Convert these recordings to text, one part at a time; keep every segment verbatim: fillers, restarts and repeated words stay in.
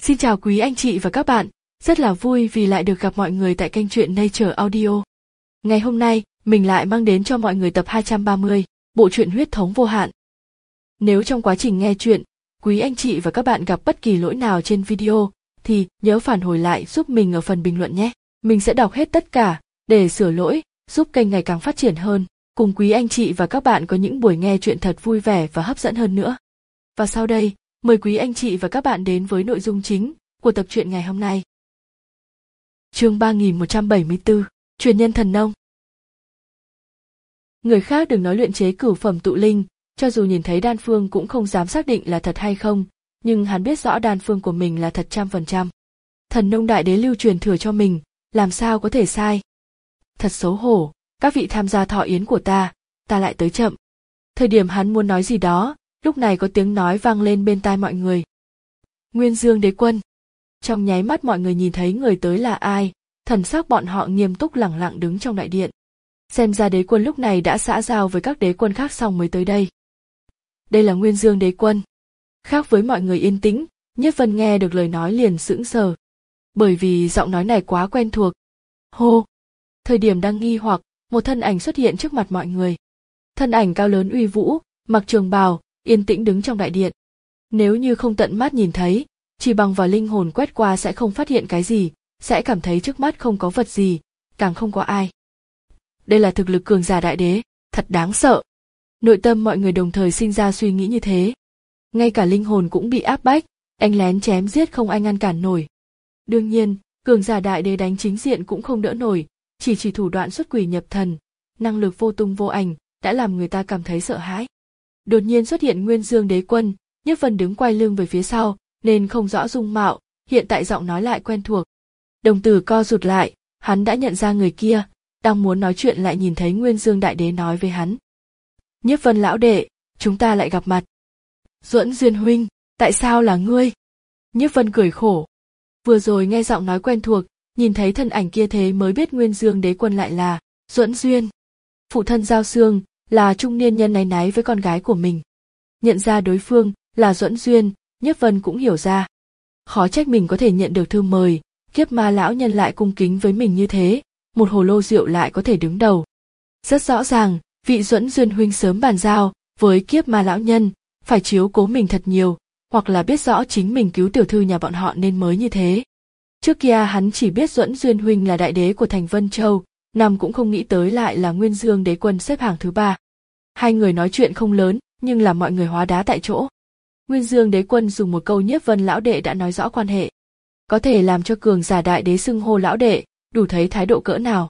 Xin chào quý anh chị và các bạn, rất là vui vì lại được gặp mọi người tại kênh truyện Nature Audio. Ngày hôm nay, mình lại mang đến cho mọi người tập hai trăm ba mươi, bộ truyện Huyết thống vô hạn. Nếu trong quá trình nghe truyện, quý anh chị và các bạn gặp bất kỳ lỗi nào trên video, thì nhớ phản hồi lại giúp mình ở phần bình luận nhé. Mình sẽ đọc hết tất cả, để sửa lỗi, giúp kênh ngày càng phát triển hơn, cùng quý anh chị và các bạn có những buổi nghe truyện thật vui vẻ và hấp dẫn hơn nữa. Và sau đây, mời quý anh chị và các bạn đến với nội dung chính của tập truyện ngày hôm nay. Chương ba nghìn một trăm bảy mươi tư, Truyền nhân thần nông. Người khác đừng nói luyện chế cửu phẩm tụ linh, cho dù nhìn thấy đan phương cũng không dám xác định là thật hay không, nhưng hắn biết rõ đan phương của mình là thật trăm phần trăm. Thần nông đại đế lưu truyền thừa cho mình, làm sao có thể sai. Thật xấu hổ, các vị tham gia thọ yến của ta, ta lại tới chậm. Thời điểm hắn muốn nói gì đó, lúc này có tiếng nói vang lên bên tai mọi người. Nguyên Dương đế quân. Trong nháy mắt mọi người nhìn thấy người tới là ai, thần sắc bọn họ nghiêm túc lẳng lặng đứng trong đại điện. Xem ra đế quân lúc này đã xã giao với các đế quân khác xong mới tới đây. Đây là Nguyên Dương đế quân. Khác với mọi người yên tĩnh, Nhiếp Vân nghe được lời nói liền sững sờ. Bởi vì giọng nói này quá quen thuộc. Hô! Thời điểm đang nghi hoặc, một thân ảnh xuất hiện trước mặt mọi người. Thân ảnh cao lớn uy vũ, mặc trường bào, yên tĩnh đứng trong đại điện. Nếu như không tận mắt nhìn thấy, chỉ bằng vào linh hồn quét qua sẽ không phát hiện cái gì, sẽ cảm thấy trước mắt không có vật gì, càng không có ai. Đây là thực lực cường giả đại đế, thật đáng sợ. Nội tâm mọi người đồng thời sinh ra suy nghĩ như thế. Ngay cả linh hồn cũng bị áp bách, anh lén chém giết không ai ngăn cản nổi. Đương nhiên, cường giả đại đế đánh chính diện cũng không đỡ nổi, chỉ chỉ thủ đoạn xuất quỷ nhập thần, năng lực vô tung vô ảnh, đã làm người ta cảm thấy sợ hãi. Đột nhiên xuất hiện Nguyên Dương đế quân, Nhiếp Vân đứng quay lưng về phía sau, nên không rõ dung mạo, hiện tại giọng nói lại quen thuộc. Đồng tử co rụt lại, hắn đã nhận ra người kia, đang muốn nói chuyện lại nhìn thấy Nguyên Dương đại đế nói với hắn. Nhiếp Vân lão đệ, chúng ta lại gặp mặt. Duẫn Duyên huynh, tại sao là ngươi? Nhiếp Vân cười khổ. Vừa rồi nghe giọng nói quen thuộc, nhìn thấy thân ảnh kia thế mới biết Nguyên Dương đế quân lại là Duẫn Duyên. Phụ thân Giao Xương là trung niên nhân náy náy với con gái của mình. Nhận ra đối phương là Duẫn Duyên, Nhiếp Vân cũng hiểu ra. Khó trách mình có thể nhận được thư mời, kiếp ma lão nhân lại cung kính với mình như thế, một hồ lô rượu lại có thể đứng đầu. Rất rõ ràng, vị Duẫn Duyên huynh sớm bàn giao với kiếp ma lão nhân, phải chiếu cố mình thật nhiều, hoặc là biết rõ chính mình cứu tiểu thư nhà bọn họ nên mới như thế. Trước kia hắn chỉ biết Duẫn Duyên huynh là đại đế của thành Vân Châu, nằm cũng không nghĩ tới lại là Nguyên Dương đế quân xếp hàng thứ ba. Hai người nói chuyện không lớn, nhưng làm mọi người hóa đá tại chỗ. Nguyên Dương đế quân dùng một câu Nhiếp Vân lão đệ đã nói rõ quan hệ. Có thể làm cho cường giả đại đế xưng hô lão đệ, đủ thấy thái độ cỡ nào.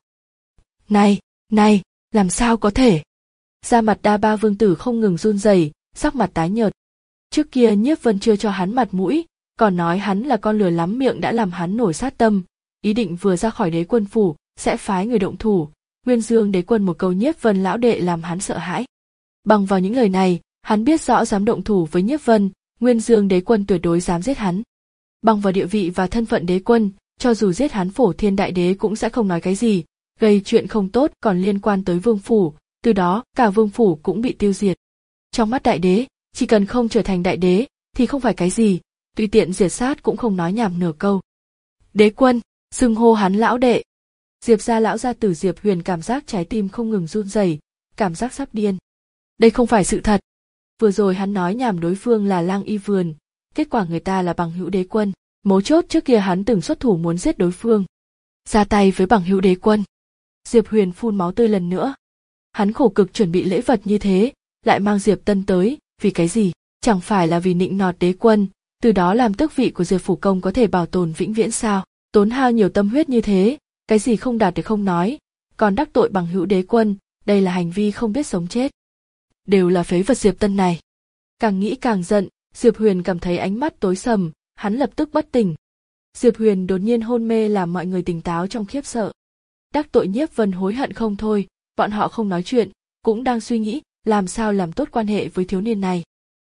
Này, này, làm sao có thể? Da mặt Đa Ba vương tử không ngừng run rẩy, sắc mặt tái nhợt. Trước kia Nhiếp Vân chưa cho hắn mặt mũi, còn nói hắn là con lừa lắm miệng đã làm hắn nổi sát tâm, ý định vừa ra khỏi đế quân phủ sẽ phái người động thủ. Nguyên Dương đế quân một câu Nhiếp Vân lão đệ làm hắn sợ hãi. Bằng vào những lời này, hắn biết rõ dám động thủ với Nhiếp Vân, Nguyên Dương đế quân tuyệt đối dám giết hắn. Bằng vào địa vị và thân phận đế quân, cho dù giết hắn Phổ Thiên đại đế cũng sẽ không nói cái gì, gây chuyện không tốt còn liên quan tới vương phủ, từ đó cả vương phủ cũng bị tiêu diệt. Trong mắt đại đế, chỉ cần không trở thành đại đế thì không phải cái gì, tùy tiện diệt sát cũng không nói nhảm nửa câu. Đế quân, xưng hô hắn lão đệ. Diệp gia lão gia tử Diệp Huyền cảm giác trái tim không ngừng run rẩy, cảm giác sắp điên. Đây không phải sự thật. Vừa rồi hắn nói nhảm đối phương là Lang Y Vườn, kết quả người ta là bằng hữu đế quân. Mấu chốt trước kia hắn từng xuất thủ muốn giết đối phương. Ra tay với bằng hữu đế quân. Diệp Huyền phun máu tươi lần nữa. Hắn khổ cực chuẩn bị lễ vật như thế, lại mang Diệp Tân tới, vì cái gì? Chẳng phải là vì nịnh nọt đế quân, từ đó làm tước vị của Diệp Phủ Công có thể bảo tồn vĩnh viễn sao? Tốn hao nhiều tâm huyết như thế, cái gì không đạt được không nói, còn đắc tội bằng hữu đế quân, đây là hành vi không biết sống chết. Đều là phế vật Diệp Tân này. Càng nghĩ càng giận, Diệp Huyền cảm thấy ánh mắt tối sầm, hắn lập tức bất tỉnh. Diệp Huyền đột nhiên hôn mê làm mọi người tỉnh táo trong khiếp sợ. Đắc tội Nhiếp Vân hối hận không thôi, bọn họ không nói chuyện, cũng đang suy nghĩ làm sao làm tốt quan hệ với thiếu niên này.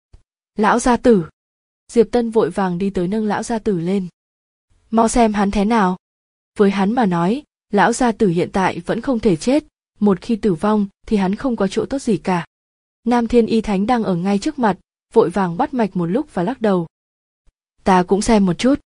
Lão gia tử. Diệp Tân vội vàng đi tới nâng lão gia tử lên. Mau xem hắn thế nào. Với hắn mà nói, lão gia tử hiện tại vẫn không thể chết, một khi tử vong thì hắn không có chỗ tốt gì cả. Nam Thiên Y Thánh đang ở ngay trước mặt, vội vàng bắt mạch một lúc và lắc đầu. Ta cũng xem một chút,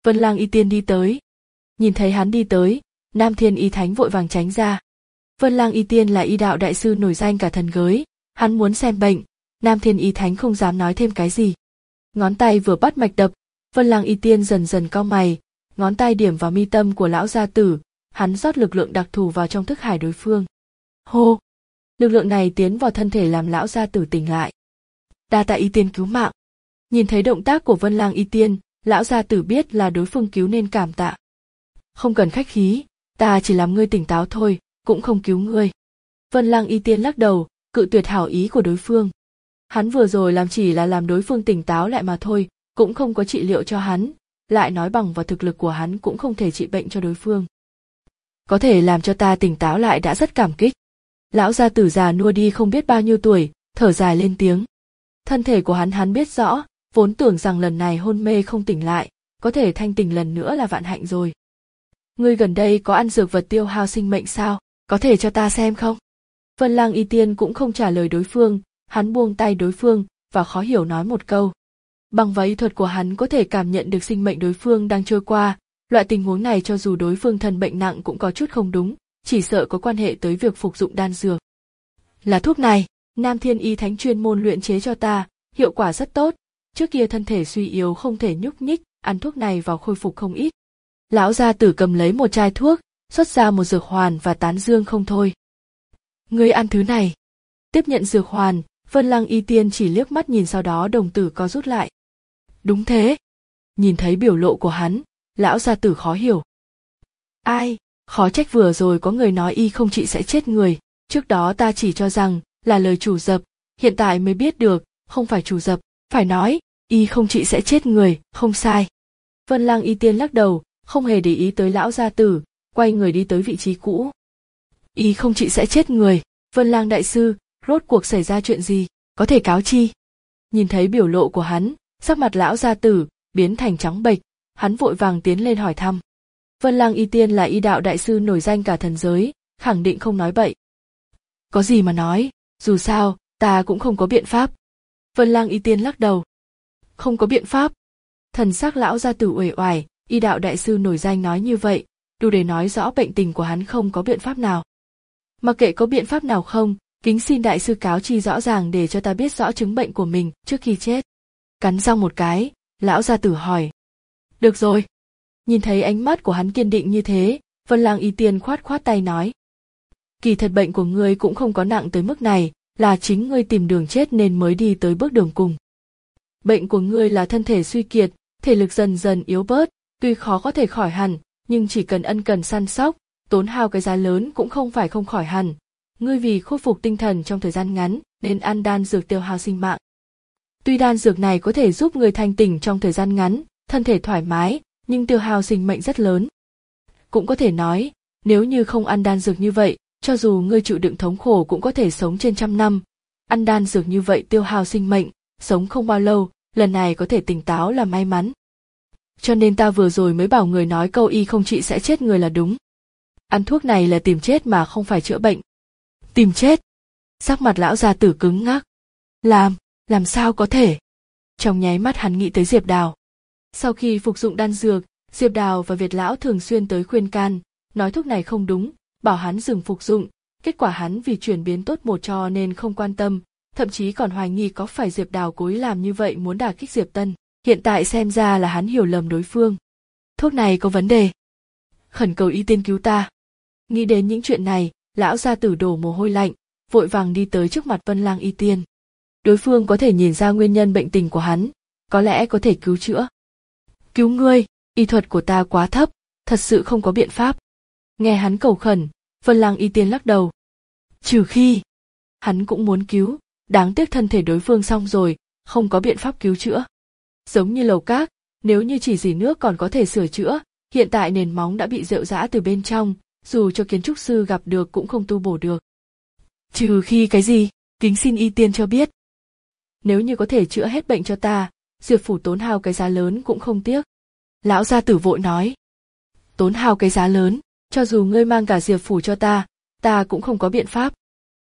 Vân Lang Y Tiên đi tới. Nhìn thấy hắn đi tới, Nam Thiên Y Thánh vội vàng tránh ra. Vân Lang Y Tiên là y đạo đại sư nổi danh cả thần giới, hắn muốn xem bệnh, Nam Thiên Y Thánh không dám nói thêm cái gì. Ngón tay vừa bắt mạch đập, Vân Lang Y Tiên dần dần cau mày, ngón tay điểm vào mi tâm của lão gia tử, hắn rót lực lượng đặc thù vào trong thức hải đối phương. Hô! Lực lượng này tiến vào thân thể làm lão gia tử tỉnh lại. Đa tạ Y Tiên cứu mạng. Nhìn thấy động tác của Vân Lang Y Tiên, lão gia tử biết là đối phương cứu nên cảm tạ. Không cần khách khí, ta chỉ làm ngươi tỉnh táo thôi, cũng không cứu ngươi. Vân Lang Y Tiên lắc đầu, cự tuyệt hảo ý của đối phương. Hắn vừa rồi làm chỉ là làm đối phương tỉnh táo lại mà thôi, cũng không có trị liệu cho hắn, lại nói bằng vào thực lực của hắn cũng không thể trị bệnh cho đối phương. Có thể làm cho ta tỉnh táo lại đã rất cảm kích. Lão gia tử già nua đi không biết bao nhiêu tuổi, thở dài lên tiếng. Thân thể của hắn hắn biết rõ, vốn tưởng rằng lần này hôn mê không tỉnh lại, có thể thanh tỉnh lần nữa là vạn hạnh rồi. Ngươi gần đây có ăn dược vật tiêu hao sinh mệnh sao, có thể cho ta xem không? Vân Lang Y Tiên cũng không trả lời đối phương, hắn buông tay đối phương và khó hiểu nói một câu. Bằng vào y thuật của hắn có thể cảm nhận được sinh mệnh đối phương đang trôi qua, loại tình huống này cho dù đối phương thân bệnh nặng cũng có chút không đúng, chỉ sợ có quan hệ tới việc phục dụng đan dược. Là thuốc này, Nam Thiên Y Thánh chuyên môn luyện chế cho ta, hiệu quả rất tốt, trước kia thân thể suy yếu không thể nhúc nhích, ăn thuốc này vào khôi phục không ít. Lão gia tử cầm lấy một chai thuốc, xuất ra một dược hoàn và tán dương không thôi. Ngươi ăn thứ này. Tiếp nhận dược hoàn, Vân Lang Y Tiên chỉ liếc mắt nhìn sau đó đồng tử co rút lại. Đúng thế. Nhìn thấy biểu lộ của hắn, lão gia tử khó hiểu. Ai, khó trách vừa rồi có người nói y không trị sẽ chết người, trước đó ta chỉ cho rằng là lời chủ dập, hiện tại mới biết được, không phải chủ dập, phải nói, y không trị sẽ chết người, không sai. Vân Lang Y Tiên lắc đầu, không hề để ý tới lão gia tử, quay người đi tới vị trí cũ. Y không trị sẽ chết người, Vân Lang đại sư, rốt cuộc xảy ra chuyện gì, có thể cáo chi. Nhìn thấy biểu lộ của hắn, sắc mặt lão gia tử biến thành trắng bệch, hắn vội vàng tiến lên hỏi thăm. Vân Lang Y Tiên là y đạo đại sư nổi danh cả thần giới, khẳng định không nói bậy. Có gì mà nói, dù sao, ta cũng không có biện pháp. Vân Lang Y Tiên lắc đầu. Không có biện pháp. Thần sắc lão gia tử uể oải, y đạo đại sư nổi danh nói như vậy, đủ để nói rõ bệnh tình của hắn không có biện pháp nào. Mặc kệ có biện pháp nào không, kính xin đại sư cáo chi rõ ràng để cho ta biết rõ chứng bệnh của mình trước khi chết. Cắn răng một cái, lão gia tử hỏi. Được rồi. Nhìn thấy ánh mắt của hắn kiên định như thế, Vân Lang Y Tiên khoát khoát tay nói. Kỳ thật bệnh của ngươi cũng không có nặng tới mức này, là chính ngươi tìm đường chết nên mới đi tới bước đường cùng. Bệnh của ngươi là thân thể suy kiệt, thể lực dần dần yếu bớt, tuy khó có thể khỏi hẳn, nhưng chỉ cần ân cần săn sóc, tốn hao cái giá lớn cũng không phải không khỏi hẳn. Ngươi vì khôi phục tinh thần trong thời gian ngắn nên ăn đan dược tiêu hao sinh mạng. Tuy đan dược này có thể giúp người thanh tỉnh trong thời gian ngắn, thân thể thoải mái, nhưng tiêu hao sinh mệnh rất lớn. Cũng có thể nói, nếu như không ăn đan dược như vậy, cho dù ngươi chịu đựng thống khổ cũng có thể sống trên trăm năm. Ăn đan dược như vậy tiêu hao sinh mệnh, sống không bao lâu, lần này có thể tỉnh táo là may mắn. Cho nên ta vừa rồi mới bảo người nói câu y không trị sẽ chết người là đúng. Ăn thuốc này là tìm chết mà không phải chữa bệnh. Tìm chết? Sắc mặt lão già tử cứng ngắc. Làm, làm sao có thể? Trong nháy mắt hắn nghĩ tới Diệp Đào. Sau khi phục dụng đan dược, Diệp Đào và Việt lão thường xuyên tới khuyên can, nói thuốc này không đúng, bảo hắn dừng phục dụng. Kết quả hắn vì chuyển biến tốt một cho nên không quan tâm, thậm chí còn hoài nghi có phải Diệp Đào cố ý làm như vậy muốn đả kích Diệp Tân. Hiện tại xem ra là hắn hiểu lầm đối phương. Thuốc này có vấn đề. Khẩn cầu y tiên cứu ta. Nghĩ đến những chuyện này, lão gia tử đổ mồ hôi lạnh, vội vàng đi tới trước mặt Vân Lang Y Tiên. Đối phương có thể nhìn ra nguyên nhân bệnh tình của hắn, có lẽ có thể cứu chữa. Cứu ngươi, y thuật của ta quá thấp, thật sự không có biện pháp. Nghe hắn cầu khẩn, Vân Lang Y Tiên lắc đầu. Trừ khi, hắn cũng muốn cứu, đáng tiếc thân thể đối phương xong rồi, không có biện pháp cứu chữa. Giống như lầu các, nếu như chỉ dỉ nước còn có thể sửa chữa, hiện tại nền móng đã bị rệu rã từ bên trong, dù cho kiến trúc sư gặp được cũng không tu bổ được. Trừ khi cái gì, kính xin y tiên cho biết. Nếu như có thể chữa hết bệnh cho ta, Diệp phủ tốn hao cái giá lớn cũng không tiếc. Lão gia tử vội nói. Tốn hao cái giá lớn, cho dù ngươi mang cả Diệp phủ cho ta, ta cũng không có biện pháp.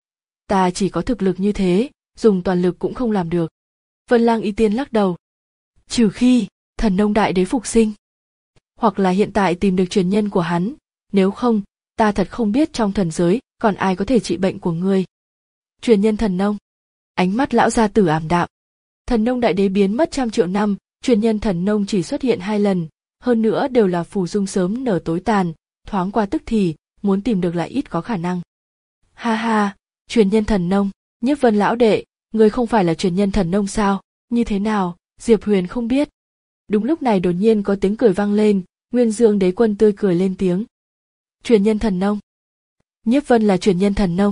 Ta chỉ có thực lực như thế, dùng toàn lực cũng không làm được. Vân Lang Y Tiên lắc đầu. Trừ khi, thần nông đại đế phục sinh. hoặc là hiện tại tìm được truyền nhân của hắn, nếu không, ta thật không biết trong thần giới còn ai có thể trị bệnh của ngươi. Truyền nhân thần nông. Ánh mắt lão gia tử ảm đạm. Thần nông đại đế biến mất trăm triệu năm, truyền nhân thần nông chỉ xuất hiện hai lần, hơn nữa đều là phù dung sớm nở tối tàn, thoáng qua tức thì, muốn tìm được lại ít có khả năng. Ha ha, truyền nhân thần nông, Nhiếp Vân lão đệ, ngươi không phải là truyền nhân thần nông sao? Như thế nào? Diệp Huyền không biết. Đúng lúc này đột nhiên có tiếng cười vang lên, Nguyên Dương Đế Quân tươi cười lên tiếng. Truyền nhân thần nông. Nhiếp Vân là truyền nhân thần nông.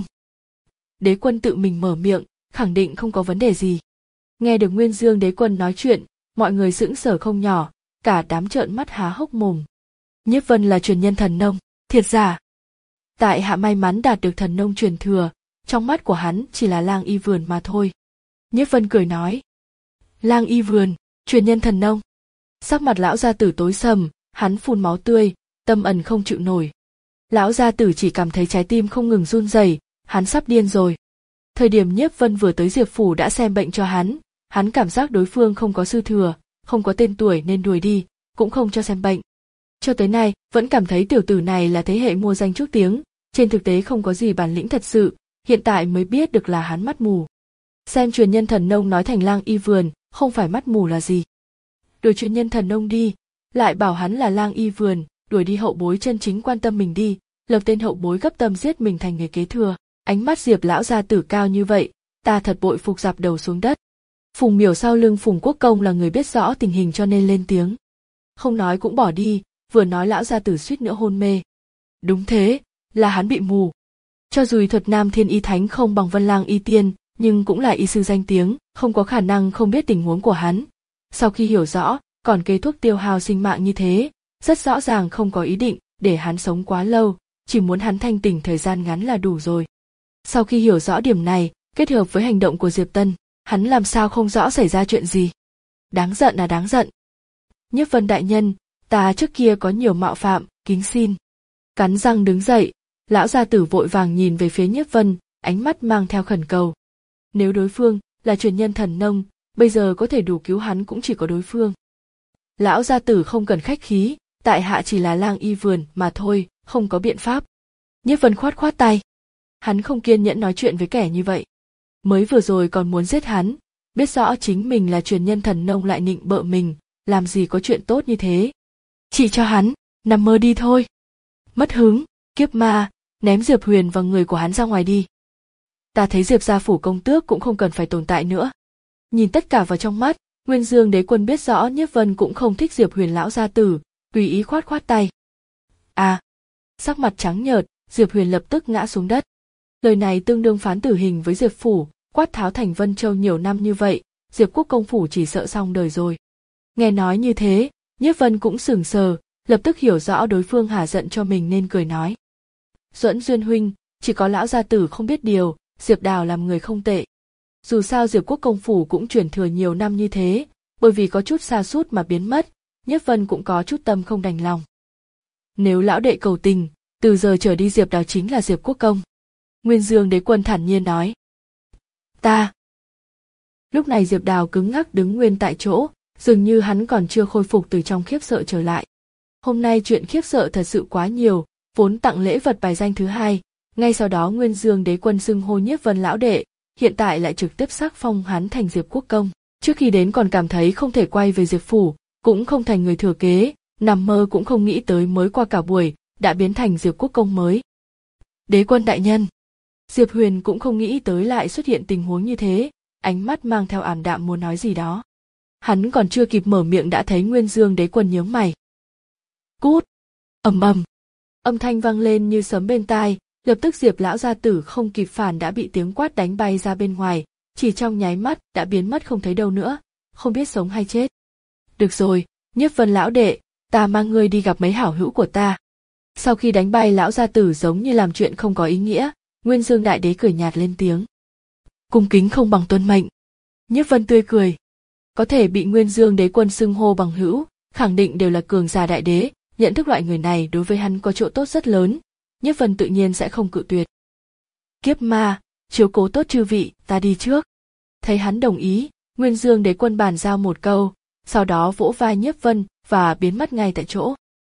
Đế Quân tự mình mở miệng, khẳng định không có vấn đề gì. Nghe được Nguyên Dương Đế Quân nói chuyện, mọi người sững sờ không nhỏ, cả đám trợn mắt há hốc mồm. Nhiếp Vân là truyền nhân thần nông, thiệt giả. Tại hạ may mắn đạt được thần nông truyền thừa, trong mắt của hắn chỉ là lang y vườn mà thôi. Nhiếp Vân cười nói. Lang y vườn, truyền nhân thần nông. Sắc mặt lão gia tử tối sầm, hắn phun máu tươi, tâm ẩn không chịu nổi. Lão gia tử chỉ cảm thấy trái tim không ngừng run rẩy, hắn sắp điên rồi. Thời điểm Nhiếp Vân vừa tới Diệp phủ đã xem bệnh cho hắn, hắn cảm giác đối phương không có sư thừa, không có tên tuổi nên đuổi đi, cũng không cho xem bệnh. Cho tới nay, vẫn cảm thấy tiểu tử này là thế hệ mua danh trước tiếng, trên thực tế không có gì bản lĩnh thật sự, hiện tại mới biết được là hắn mắt mù. Xem truyền nhân thần nông nói thành lang y vườn, không phải mắt mù là gì. Đuổi truyền nhân thần nông đi, lại bảo hắn là lang y vườn, đuổi đi hậu bối chân chính quan tâm mình đi, lập tên hậu bối gấp tâm giết mình thành người kế thừa. Ánh mắt Diệp lão gia tử cao như vậy, ta thật bội phục, dạp đầu xuống đất. Phùng Miểu sau lưng Phùng Quốc Công là người biết rõ tình hình cho nên lên tiếng. Không nói cũng bỏ đi, vừa nói lão gia tử suýt nữa hôn mê. Đúng thế, là hắn bị mù. Cho dù y thuật Nam Thiên Y Thánh không bằng Vân Lang Y Tiên, nhưng cũng là y sư danh tiếng, không có khả năng không biết tình huống của hắn. Sau khi hiểu rõ, còn kê thuốc tiêu hao sinh mạng như thế, rất rõ ràng không có ý định để hắn sống quá lâu, chỉ muốn hắn thanh tỉnh thời gian ngắn là đủ rồi. Sau khi hiểu rõ điểm này, kết hợp với hành động của Diệp Tân, hắn làm sao không rõ xảy ra chuyện gì. Đáng giận là đáng giận. Nhiếp Vân đại nhân, ta trước kia có nhiều mạo phạm, kính xin. Cắn răng đứng dậy, lão gia tử vội vàng nhìn về phía Nhiếp Vân, ánh mắt mang theo khẩn cầu. Nếu đối phương là truyền nhân thần nông, bây giờ có thể đủ cứu hắn cũng chỉ có đối phương. Lão gia tử không cần khách khí, tại hạ chỉ là lang y vườn mà thôi, không có biện pháp. Nhiếp Vân khoát khoát tay. Hắn không kiên nhẫn nói chuyện với kẻ như vậy. Mới vừa rồi còn muốn giết hắn, biết rõ chính mình là truyền nhân thần nông lại nịnh bợ mình, làm gì có chuyện tốt như thế. Chỉ cho hắn, nằm mơ đi thôi. Mất hứng, kiếp ma, ném Diệp Huyền và người của hắn ra ngoài đi. Ta thấy Diệp gia phủ công tước cũng không cần phải tồn tại nữa. Nhìn tất cả vào trong mắt, Nguyên Dương Đế Quân biết rõ Nhiếp Vân cũng không thích Diệp Huyền lão gia tử, tùy ý khoát khoát tay. À, sắc mặt trắng nhợt, Diệp Huyền lập tức ngã xuống đất. Lời này tương đương phán tử hình với Diệp phủ, quát tháo thành Vân Châu nhiều năm như vậy, Diệp Quốc công phủ chỉ sợ xong đời rồi. Nghe nói như thế, Nhiếp Vân cũng sững sờ, lập tức hiểu rõ đối phương hả giận cho mình nên cười nói. Duẫn Duyên huynh, chỉ có lão gia tử không biết điều, Diệp Đào làm người không tệ. Dù sao Diệp Quốc công phủ cũng truyền thừa nhiều năm như thế, bởi vì có chút sa sút mà biến mất, Nhiếp Vân cũng có chút tâm không đành lòng. Nếu lão đệ cầu tình, từ giờ trở đi Diệp Đào chính là Diệp Quốc công. Nguyên Dương Đế Quân thản nhiên nói. Ta. Lúc này Diệp Đào cứng ngắc đứng nguyên tại chỗ, dường như hắn còn chưa khôi phục từ trong khiếp sợ trở lại. Hôm nay chuyện khiếp sợ thật sự quá nhiều, vốn tặng lễ vật bài danh thứ hai, ngay sau đó Nguyên Dương Đế Quân xưng hô Nhiếp Vân lão đệ, hiện tại lại trực tiếp sắc phong hắn thành Diệp Quốc công. Trước khi đến còn cảm thấy không thể quay về Diệp phủ, cũng không thành người thừa kế, nằm mơ cũng không nghĩ tới mới qua cả buổi, đã biến thành Diệp Quốc công mới. Đế Quân đại nhân. Diệp Huyền cũng không nghĩ tới lại xuất hiện tình huống như thế, ánh mắt mang theo ảm đạm muốn nói gì đó. Hắn còn chưa kịp mở miệng đã thấy Nguyên Dương Đế Quân nhướng mày. Cút! Ầm ầm! Âm thanh vang lên như sấm bên tai, lập tức Diệp lão gia tử không kịp phản đã bị tiếng quát đánh bay ra bên ngoài, chỉ trong nháy mắt đã biến mất không thấy đâu nữa, không biết sống hay chết. Được rồi, Nhiếp Vân lão đệ, ta mang ngươi đi gặp mấy hảo hữu của ta. Sau khi đánh bay lão gia tử giống như làm chuyện không có ý nghĩa, Nguyên Dương đại đế cười nhạt lên tiếng. Cung kính không bằng tuân mệnh. Nhiếp Vân tươi cười. Có thể bị Nguyên Dương Đế Quân xưng hô bằng hữu, khẳng định đều là cường giả đại đế, nhận thức loại người này đối với hắn có chỗ tốt rất lớn, Nhiếp Vân tự nhiên sẽ không cự tuyệt. Kiếp ma, chiếu cố tốt chư vị, ta đi trước. Thấy hắn đồng ý, Nguyên Dương Đế Quân bàn giao một câu, sau đó vỗ vai Nhiếp Vân và biến mất ngay tại chỗ.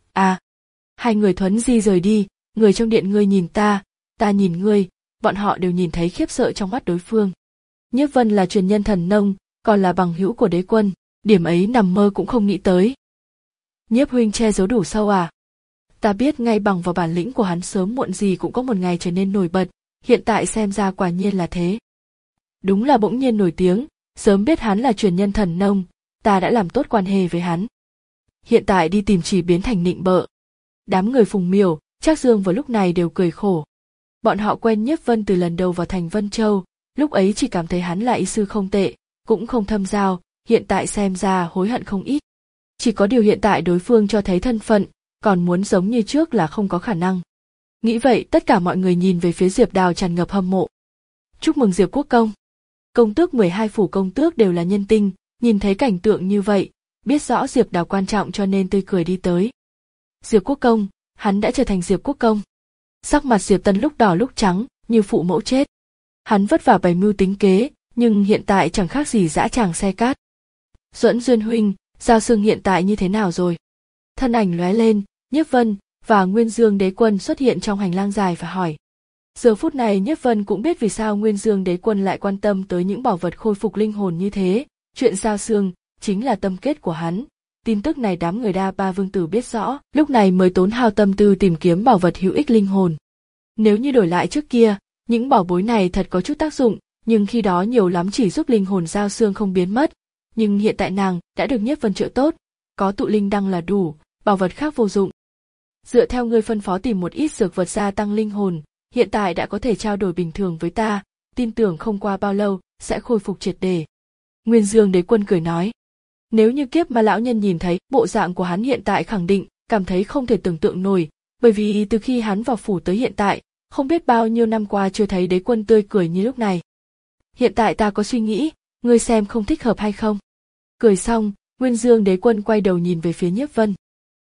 À, hai người thuấn di rời đi, người trong điện ngươi nhìn ta, ta nhìn ngươi, bọn họ đều nhìn thấy khiếp sợ trong mắt đối phương. Nhiếp Vân là truyền nhân thần nông, còn là bằng hữu của đế quân, điểm ấy nằm mơ cũng không nghĩ tới. Nhiếp huynh che giấu đủ sâu à? Ta biết ngay bằng vào bản lĩnh của hắn sớm muộn gì cũng có một ngày trở nên nổi bật, hiện tại xem ra quả nhiên là thế. Đúng là bỗng nhiên nổi tiếng, sớm biết hắn là truyền nhân thần nông, ta đã làm tốt quan hệ với hắn. Hiện tại đi tìm chỉ biến thành nịnh bợ. Đám người Phùng Miểu, Trác Dương vào lúc này đều cười khổ. Bọn họ quen Nhiếp Vân từ lần đầu vào thành Vân Châu, lúc ấy chỉ cảm thấy hắn là y sư không tệ, cũng không thâm giao, hiện tại xem ra hối hận không ít. Chỉ có điều hiện tại đối phương cho thấy thân phận, còn muốn giống như trước là không có khả năng. Nghĩ vậy tất cả mọi người nhìn về phía Diệp Đào tràn ngập hâm mộ. Chúc mừng Diệp Quốc công. Công tước mười hai phủ công tước đều là nhân tinh, nhìn thấy cảnh tượng như vậy, biết rõ Diệp Đào quan trọng cho nên tươi cười đi tới. Diệp Quốc công, hắn đã trở thành Diệp Quốc công. Sắc mặt Diệp Tân lúc đỏ lúc trắng, như phụ mẫu chết. Hắn vất vả bày mưu tính kế, nhưng hiện tại chẳng khác gì dã tràng xe cát. Duẫn Duyên huynh, Giao Xương hiện tại như thế nào rồi? Thân ảnh lóe lên, Nhiếp Vân và Nguyên Dương đế quân xuất hiện trong hành lang dài và hỏi. Giờ phút này Nhiếp Vân cũng biết vì sao Nguyên Dương đế quân lại quan tâm tới những bảo vật khôi phục linh hồn như thế, chuyện Giao Xương chính là tâm kết của hắn. Tin tức này đám người Đa Ba Vương tử biết rõ, lúc này mới tốn hao tâm tư tìm kiếm bảo vật hữu ích linh hồn. Nếu như đổi lại trước kia, những bảo bối này thật có chút tác dụng, nhưng khi đó nhiều lắm chỉ giúp linh hồn Giao Xương không biến mất. Nhưng hiện tại nàng đã được Nhiếp Vân trợ tốt, có tụ linh đăng là đủ, bảo vật khác vô dụng. Dựa theo ngươi phân phó tìm một ít dược vật gia tăng linh hồn, hiện tại đã có thể trao đổi bình thường với ta, tin tưởng không qua bao lâu sẽ khôi phục triệt để. Nguyên Dương đế quân cười nói. Nếu như Kiếp Ma lão nhân nhìn thấy bộ dạng của hắn hiện tại khẳng định cảm thấy không thể tưởng tượng nổi, bởi vì từ khi hắn vào phủ tới hiện tại, không biết bao nhiêu năm qua chưa thấy đế quân tươi cười như lúc này. Hiện tại ta có suy nghĩ, ngươi xem không thích hợp hay không? Cười xong, Nguyên Dương đế quân quay đầu nhìn về phía Nhiếp Vân.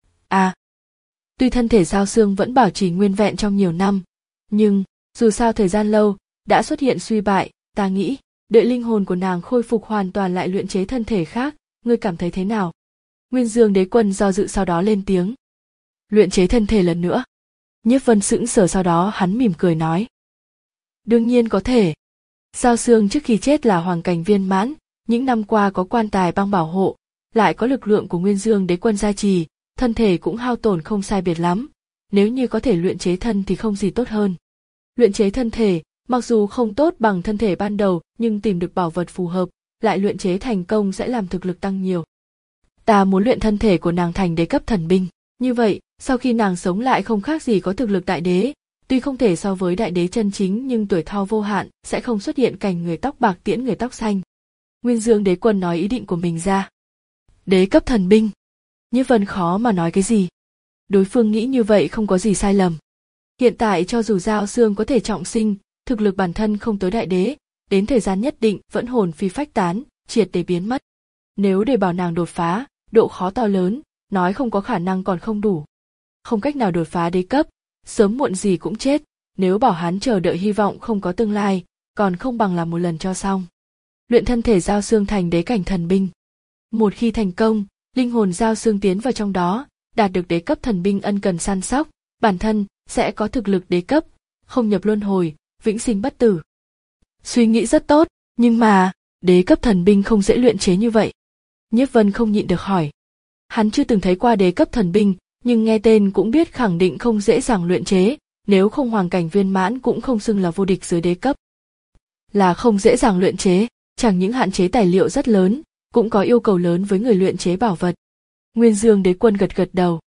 À, tuy thân thể Giao Xương vẫn bảo trì nguyên vẹn trong nhiều năm, nhưng dù sao thời gian lâu đã xuất hiện suy bại, ta nghĩ đợi linh hồn của nàng khôi phục hoàn toàn lại luyện chế thân thể khác, ngươi cảm thấy thế nào? Nguyên Dương đế quân do dự sau đó lên tiếng. Luyện chế thân thể lần nữa. Nhiếp Vân sững sờ sau đó hắn mỉm cười nói. Đương nhiên có thể. Giao Xương trước khi chết là hoàng cảnh viên mãn, những năm qua có quan tài băng bảo hộ, lại có lực lượng của Nguyên Dương đế quân gia trì, thân thể cũng hao tổn không sai biệt lắm. Nếu như có thể luyện chế thân thì không gì tốt hơn. Luyện chế thân thể, mặc dù không tốt bằng thân thể ban đầu, nhưng tìm được bảo vật phù hợp, lại luyện chế thành công sẽ làm thực lực tăng nhiều. Ta muốn luyện thân thể của nàng thành đế cấp thần binh, như vậy, sau khi nàng sống lại không khác gì có thực lực đại đế, tuy không thể so với đại đế chân chính nhưng tuổi thọ vô hạn, sẽ không xuất hiện cảnh người tóc bạc tiễn người tóc xanh. Nguyên Dương đế quân nói ý định của mình ra. Đế cấp thần binh. Nhiếp Vân khó mà nói cái gì. Đối phương nghĩ như vậy không có gì sai lầm. Hiện tại cho dù Giao Xương có thể trọng sinh, thực lực bản thân không tới đại đế, đến thời gian nhất định vẫn hồn phi phách tán, triệt để biến mất. Nếu để bảo nàng đột phá, độ khó to lớn, nói không có khả năng còn không đủ. Không cách nào đột phá đế cấp, sớm muộn gì cũng chết, nếu bảo hắn chờ đợi hy vọng không có tương lai, còn không bằng làm một lần cho xong. Luyện thân thể Giao Xương thành đế cảnh thần binh. Một khi thành công, linh hồn Giao Xương tiến vào trong đó, đạt được đế cấp thần binh ân cần săn sóc, bản thân sẽ có thực lực đế cấp, không nhập luân hồi, vĩnh sinh bất tử. Suy nghĩ rất tốt, nhưng mà, đế cấp thần binh không dễ luyện chế như vậy. Nhiếp Vân không nhịn được hỏi. Hắn chưa từng thấy qua đế cấp thần binh, nhưng nghe tên cũng biết khẳng định không dễ dàng luyện chế, nếu không hoàng cảnh viên mãn cũng không xưng là vô địch dưới đế cấp. Là không dễ dàng luyện chế, chẳng những hạn chế tài liệu rất lớn, cũng có yêu cầu lớn với người luyện chế bảo vật. Nguyên Dương đế quân gật gật đầu.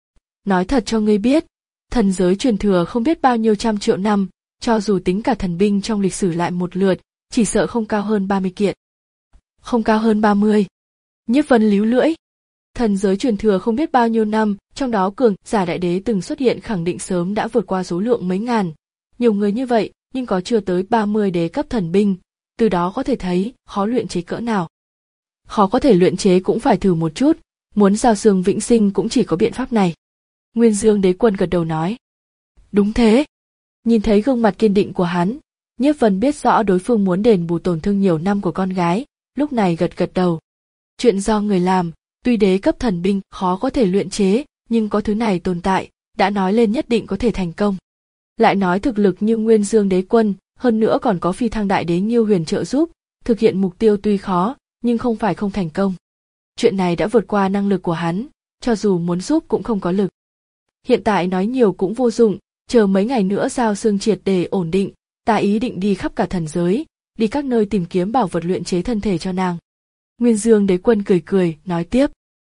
Nói thật cho ngươi biết, thần giới truyền thừa không biết bao nhiêu trăm triệu năm, cho dù tính cả thần binh trong lịch sử lại một lượt, chỉ sợ không cao hơn ba mươi kiện. Không cao hơn ba mươi. Nhiếp Vân líu lưỡi. Thần giới truyền thừa không biết bao nhiêu năm, trong đó cường giả đại đế từng xuất hiện khẳng định sớm đã vượt qua số lượng mấy ngàn. Nhiều người như vậy, nhưng có chưa tới ba mươi đế cấp thần binh, từ đó có thể thấy khó luyện chế cỡ nào. Khó có thể luyện chế cũng phải thử một chút, muốn Giao Xương vĩnh sinh cũng chỉ có biện pháp này. Nguyên Dương đế quân gật đầu nói. Đúng thế. Nhìn thấy gương mặt kiên định của hắn, Nhiếp Vân biết rõ đối phương muốn đền bù tổn thương nhiều năm của con gái, lúc này gật gật đầu. Chuyện do người làm, tuy đế cấp thần binh khó có thể luyện chế, nhưng có thứ này tồn tại, đã nói lên nhất định có thể thành công. Lại nói thực lực như Nguyên Dương Đế Quân, hơn nữa còn có Phi Thăng Đại Đế Nghiêu Huyền trợ giúp, thực hiện mục tiêu tuy khó, nhưng không phải không thành công. Chuyện này đã vượt qua năng lực của hắn, cho dù muốn giúp cũng không có lực. Hiện tại nói nhiều cũng vô dụng, chờ mấy ngày nữa Giao Xương triệt để ổn định, ta ý định đi khắp cả thần giới, đi các nơi tìm kiếm bảo vật luyện chế thân thể cho nàng. Nguyên Dương Đế Quân cười cười, nói tiếp.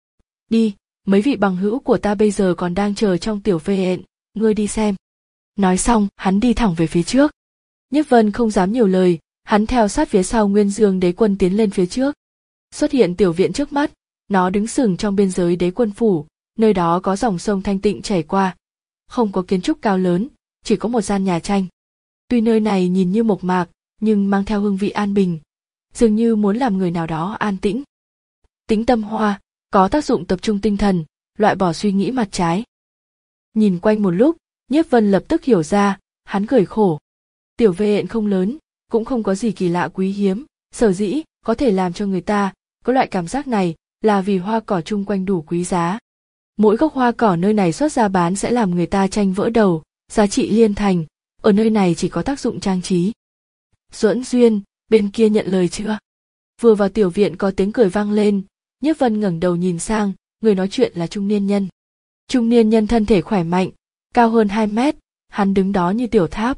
Đi, mấy vị bằng hữu của ta bây giờ còn đang chờ trong tiểu viện, ngươi đi xem. Nói xong, hắn đi thẳng về phía trước. Nhiếp Vân không dám nhiều lời, hắn theo sát phía sau Nguyên Dương Đế Quân tiến lên phía trước. Xuất hiện tiểu viện trước mắt, nó đứng sừng trong biên giới Đế Quân phủ, nơi đó có dòng sông thanh tịnh chảy qua. Không có kiến trúc cao lớn, chỉ có một gian nhà tranh. Tuy nơi này nhìn như mộc mạc, nhưng mang theo hương vị an bình, dường như muốn làm người nào đó an tĩnh. Tĩnh tâm hoa, có tác dụng tập trung tinh thần, loại bỏ suy nghĩ mặt trái. Nhìn quanh một lúc, Nhiếp Vân lập tức hiểu ra, hắn cười khổ. Tiểu viện không lớn, cũng không có gì kỳ lạ quý hiếm, sở dĩ có thể làm cho người ta có loại cảm giác này là vì hoa cỏ chung quanh đủ quý giá. Mỗi gốc hoa cỏ nơi này xuất ra bán sẽ làm người ta tranh vỡ đầu, giá trị liên thành, ở nơi này chỉ có tác dụng trang trí. Duẫn Duyên, bên kia nhận lời chưa? Vừa vào tiểu viện có tiếng cười vang lên, Nhiếp Vân ngẩng đầu nhìn sang, người nói chuyện là trung niên nhân. Trung niên nhân thân thể khỏe mạnh, cao hơn hai mét, hắn đứng đó như tiểu tháp.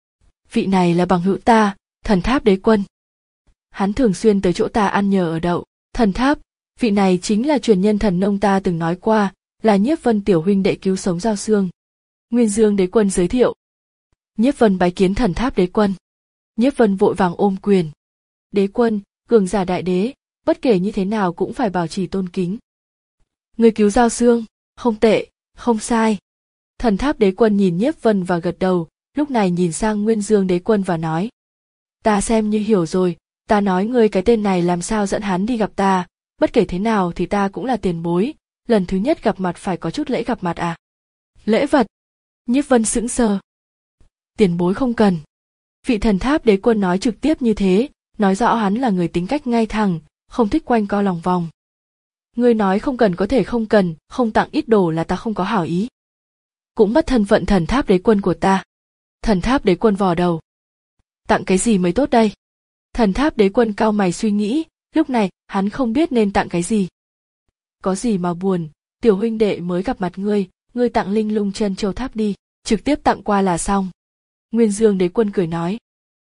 Vị này là bằng hữu ta, Thần Tháp Đế Quân. Hắn thường xuyên tới chỗ ta ăn nhờ ở đậu. Thần Tháp, vị này chính là truyền nhân thần nông ta từng nói qua, là Nhiếp Vân tiểu huynh đệ cứu sống Giao Xương. Nguyên Dương Đế Quân giới thiệu. Nhiếp Vân bái kiến Thần Tháp Đế Quân. Nhiếp Vân vội vàng ôm quyền. Đế Quân, cường giả đại đế, bất kể như thế nào cũng phải bảo trì tôn kính. Người cứu Giao Xương, không tệ, không sai. Thần Tháp Đế Quân nhìn Nhiếp Vân và gật đầu, lúc này nhìn sang Nguyên Dương Đế Quân và nói. Ta xem như hiểu rồi, ta nói ngươi cái tên này làm sao dẫn hắn đi gặp ta, bất kể thế nào thì ta cũng là tiền bối, lần thứ nhất gặp mặt phải có chút lễ gặp mặt à. Lễ vật. Nhiếp Vân sững sờ. Tiền bối không cần. Vị Thần Tháp Đế Quân nói trực tiếp như thế, nói rõ hắn là người tính cách ngay thẳng, không thích quanh co lòng vòng. Ngươi nói không cần có thể không cần, không tặng ít đồ là ta không có hảo ý. Cũng mất thân phận Thần Tháp Đế Quân của ta. Thần Tháp Đế Quân vò đầu. Tặng cái gì mới tốt đây? Thần Tháp Đế Quân cau mày suy nghĩ, lúc này hắn không biết nên tặng cái gì. Có gì mà buồn, tiểu huynh đệ mới gặp mặt ngươi, ngươi tặng Linh Lung Chân Châu Tháp đi, trực tiếp tặng qua là xong. Nguyên Dương Đế Quân cười nói.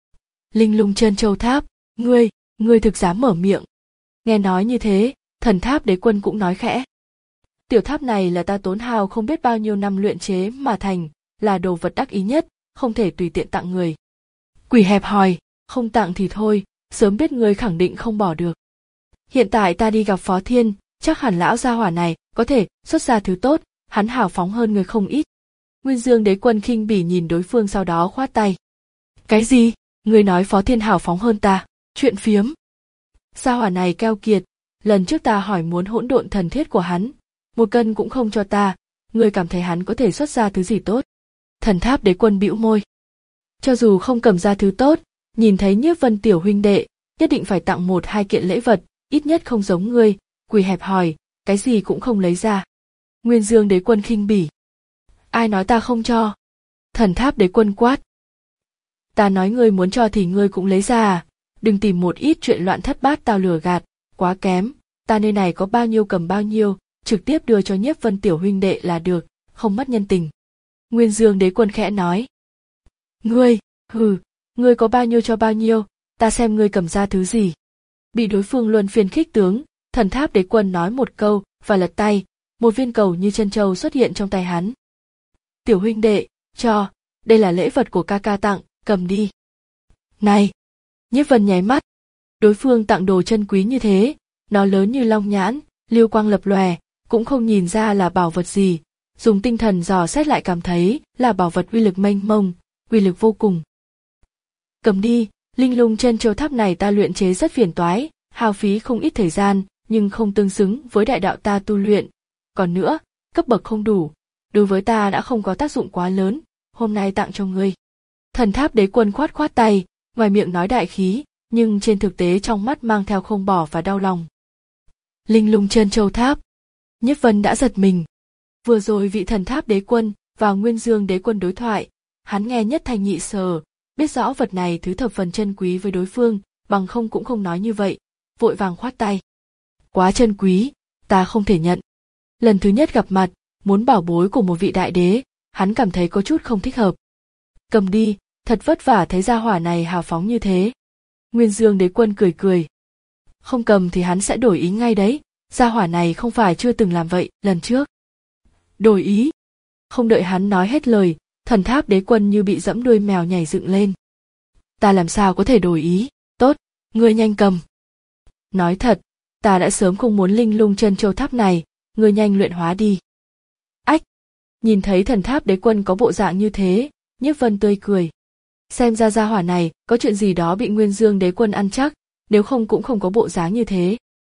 Linh Lung Chân Châu Tháp, ngươi, ngươi thực dám mở miệng. Nghe nói như thế, Thần Tháp Đế Quân cũng nói khẽ. Tiểu tháp này là ta tốn hao không biết bao nhiêu năm luyện chế mà thành, là đồ vật đắc ý nhất, không thể tùy tiện tặng người. Quỷ hẹp hòi, không tặng thì thôi, sớm biết ngươi khẳng định không bỏ được. Hiện tại ta đi gặp Phó Thiên, chắc hẳn lão gia hỏa này có thể xuất ra thứ tốt, hắn hào phóng hơn người không ít. Nguyên Dương Đế Quân khinh bỉ nhìn đối phương sau đó khoát tay. Cái gì? Ngươi nói Phó Thiên hào phóng hơn ta? Chuyện phiếm. Gia hỏa này keo kiệt, lần trước ta hỏi muốn hỗn độn thần thiết của hắn, một cân cũng không cho ta, ngươi cảm thấy hắn có thể xuất ra thứ gì tốt? Thần Tháp Đế Quân bĩu môi. Cho dù không cầm ra thứ tốt, nhìn thấy Nhiếp Vân tiểu huynh đệ, nhất định phải tặng một hai kiện lễ vật, ít nhất không giống ngươi, quỳ hẹp hòi, cái gì cũng không lấy ra. Nguyên Dương Đế Quân khinh bỉ. Ai nói ta không cho? Thần Tháp Đế Quân quát. Ta nói ngươi muốn cho thì ngươi cũng lấy ra à, đừng tìm một ít chuyện loạn thất bát tao lừa gạt, quá kém, ta nơi này có bao nhiêu cầm bao nhiêu, trực tiếp đưa cho Nhiếp Vân tiểu huynh đệ là được, không mất nhân tình. Nguyên Dương Đế Quân khẽ nói. Ngươi, hừ, ngươi có bao nhiêu cho bao nhiêu, ta xem ngươi cầm ra thứ gì. Bị đối phương luân phiên khích tướng, Thần Tháp Đế Quân nói một câu và lật tay, một viên cầu như chân châu xuất hiện trong tay hắn. Tiểu huynh đệ, cho, đây là lễ vật của ca ca tặng, cầm đi. Này! Nhiếp Vân nháy mắt. Đối phương tặng đồ chân quý như thế, nó lớn như long nhãn, lưu quang lập lòe, cũng không nhìn ra là bảo vật gì, dùng tinh thần dò xét lại cảm thấy là bảo vật uy lực mênh mông, uy lực vô cùng. Cầm đi, Linh Lung Chân Châu Tháp này ta luyện chế rất phiền toái, hao phí không ít thời gian, nhưng không tương xứng với đại đạo ta tu luyện. Còn nữa, cấp bậc không đủ, đối với ta đã không có tác dụng quá lớn, hôm nay tặng cho ngươi. Thần Tháp Đế Quân khoát khoát tay, ngoài miệng nói đại khí, nhưng trên thực tế trong mắt mang theo không bỏ và đau lòng. Linh Lung Chân Châu Tháp. Nhiếp Vân đã giật mình. Vừa rồi vị thần tháp đế quân và Nguyên Dương đế quân đối thoại, hắn nghe nhất thanh nhị sở, biết rõ vật này thứ thập phần chân quý với đối phương, bằng không cũng không nói như vậy, vội vàng khoát tay. Quá chân quý, ta không thể nhận. Lần thứ nhất gặp mặt, muốn bảo bối của một vị đại đế, hắn cảm thấy có chút không thích hợp. Cầm đi, thật vất vả thấy gia hỏa này hào phóng như thế. Nguyên Dương đế quân cười cười. Không cầm thì hắn sẽ đổi ý ngay đấy, gia hỏa này không phải chưa từng làm vậy lần trước. Đổi ý? Không đợi hắn nói hết lời, thần tháp đế quân như bị dẫm đuôi mèo nhảy dựng lên. Ta làm sao có thể đổi ý, tốt, ngươi nhanh cầm. Nói thật, ta đã sớm không muốn linh lung chân châu tháp này, ngươi nhanh luyện hóa đi. Ách, nhìn thấy thần tháp đế quân có bộ dạng như thế, Nhiếp Vân tươi cười. Xem ra gia hỏa này có chuyện gì đó bị Nguyên Dương đế quân ăn chắc, nếu không cũng không có bộ dáng như thế.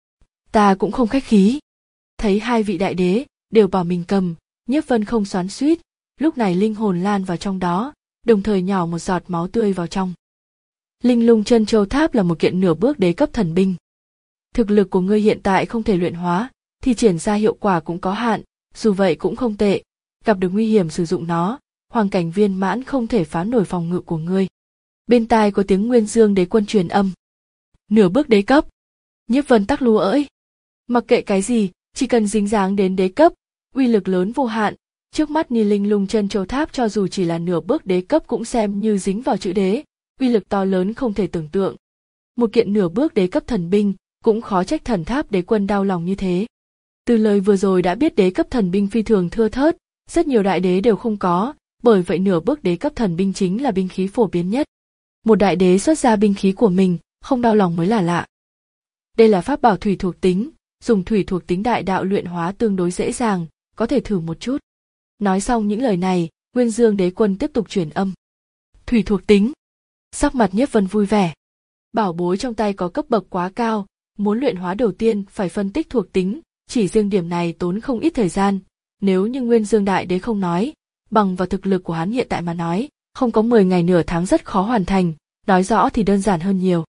Ta cũng không khách khí. Thấy hai vị đại đế đều bảo mình cầm, Nhiếp Vân không xoắn xuýt, lúc này linh hồn lan vào trong đó, đồng thời nhỏ một giọt máu tươi vào trong. Linh lung chân châu tháp là một kiện nửa bước đế cấp thần binh. Thực lực của ngươi hiện tại không thể luyện hóa, thì triển ra hiệu quả cũng có hạn, dù vậy cũng không tệ, gặp được nguy hiểm sử dụng nó, hoàng cảnh viên mãn không thể phá nổi phòng ngự của ngươi. Bên tai có tiếng Nguyên Dương đế quân truyền âm. Nửa bước đế cấp. Nhiếp Vân tắc lúa ỡi. Mặc kệ cái gì, chỉ cần dính dáng đến đế cấp, uy lực lớn vô hạn, trước mắt ni linh lung chân châu tháp cho dù chỉ là nửa bước đế cấp cũng xem như dính vào chữ đế, uy lực to lớn không thể tưởng tượng. Một kiện nửa bước đế cấp thần binh, cũng khó trách thần tháp đế quân đau lòng như thế. Từ lời vừa rồi đã biết đế cấp thần binh phi thường thưa thớt, rất nhiều đại đế đều không có, bởi vậy nửa bước đế cấp thần binh chính là binh khí phổ biến nhất. Một đại đế xuất ra binh khí của mình, không đau lòng mới là lạ. Đây là pháp bảo thủy thuộc tính, dùng thủy thuộc tính đại đạo luyện hóa tương đối dễ dàng, có thể thử một chút. Nói xong những lời này, Nguyên Dương đế quân tiếp tục truyền âm. Thủy thuộc tính. Sắc mặt Nhiếp Vân vui vẻ. Bảo bối trong tay có cấp bậc quá cao, muốn luyện hóa đầu tiên phải phân tích thuộc tính, chỉ riêng điểm này tốn không ít thời gian. Nếu như Nguyên Dương đại đế không nói, bằng vào thực lực của hắn hiện tại mà nói, không có mười ngày nửa tháng rất khó hoàn thành, nói rõ thì đơn giản hơn nhiều.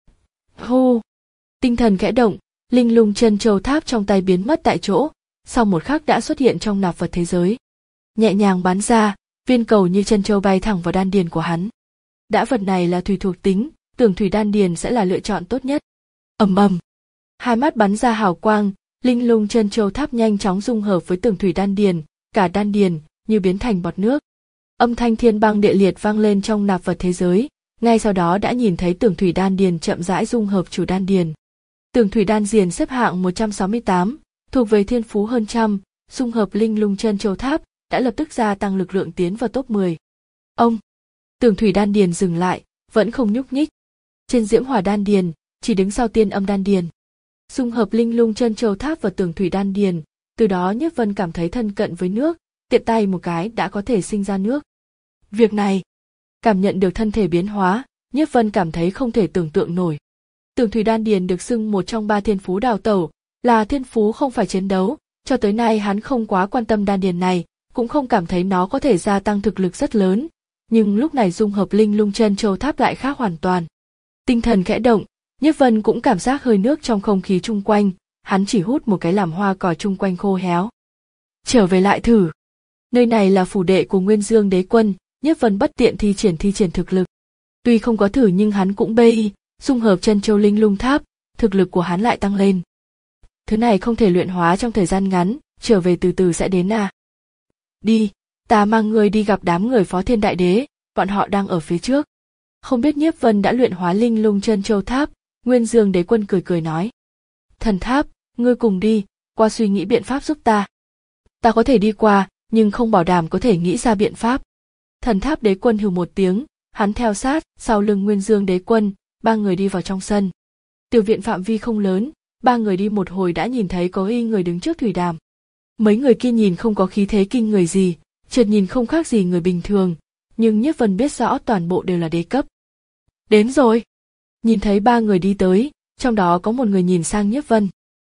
Hô! Tinh thần khẽ động, linh lung chân châu tháp trong tay biến mất tại chỗ, sau một khắc đã xuất hiện trong nạp vật thế giới. Nhẹ nhàng bắn ra, viên cầu như chân châu bay thẳng vào đan điền của hắn. Đã vật này là thủy thuộc tính, tưởng thủy đan điền sẽ là lựa chọn tốt nhất. Ầm ầm, hai mắt bắn ra hào quang, linh lung chân châu tháp nhanh chóng dung hợp với tưởng thủy đan điền, cả đan điền như biến thành bọt nước. Âm thanh thiên băng địa liệt vang lên trong nạp vật thế giới, ngay sau đó đã nhìn thấy tưởng thủy đan điền chậm rãi dung hợp chủ đan điền. Tưởng thủy đan điền xếp hạng một trăm sáu mươi tám, thuộc về thiên phú hơn trăm, dung hợp linh lung chân châu tháp, đã lập tức gia tăng lực lượng tiến vào top mười. Ông, tưởng thủy đan điền dừng lại, vẫn không nhúc nhích. Trên diễm hỏa đan điền, chỉ đứng sau tiên âm đan điền. Dung hợp linh lung chân châu tháp và tưởng thủy đan điền, từ đó Nhiếp Vân cảm thấy thân cận với nước, tiện tay một cái đã có thể sinh ra nước. Việc này, cảm nhận được thân thể biến hóa, Nhiếp Vân cảm thấy không thể tưởng tượng nổi. Tưởng thủy đan điền được xưng một trong ba thiên phú đào tẩu, là thiên phú không phải chiến đấu, cho tới nay hắn không quá quan tâm đan điền này, cũng không cảm thấy nó có thể gia tăng thực lực rất lớn, nhưng lúc này dung hợp linh lung chân châu tháp lại khác hoàn toàn. Tinh thần khẽ động, Nhiếp Vân cũng cảm giác hơi nước trong không khí chung quanh, hắn chỉ hút một cái làm hoa cỏ chung quanh khô héo. Trở về lại thử. Nơi này là phủ đệ của Nguyên Dương đế quân, Nhiếp Vân bất tiện thi triển thi triển thực lực. Tuy không có thử nhưng hắn cũng bê, dung hợp chân châu linh lung tháp, thực lực của hắn lại tăng lên. Thứ này không thể luyện hóa trong thời gian ngắn, trở về từ từ sẽ đến à. Đi, ta mang ngươi đi gặp đám người Phó Thiên Đại Đế, bọn họ đang ở phía trước. Không biết Nhiếp Vân đã luyện hóa linh lung chân châu tháp, Nguyên Dương đế quân cười cười nói. Thần tháp, ngươi cùng đi, qua suy nghĩ biện pháp giúp ta. Ta có thể đi qua, nhưng không bảo đảm có thể nghĩ ra biện pháp. Thần tháp đế quân hừ một tiếng, hắn theo sát, sau lưng Nguyên Dương đế quân, ba người đi vào trong sân. Tiểu viện phạm vi không lớn, ba người đi một hồi đã nhìn thấy có y người đứng trước thủy đàm. Mấy người kia nhìn không có khí thế kinh người gì, chợt nhìn không khác gì người bình thường, nhưng Nhiếp Vân biết rõ toàn bộ đều là đế cấp. Đến rồi. Nhìn thấy ba người đi tới, trong đó có một người nhìn sang Nhiếp Vân.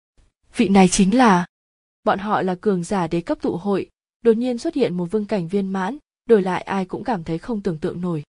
Vị này chính là... Bọn họ là cường giả đế cấp tụ hội, đột nhiên xuất hiện một vương cảnh viên mãn, đổi lại ai cũng cảm thấy không tưởng tượng nổi.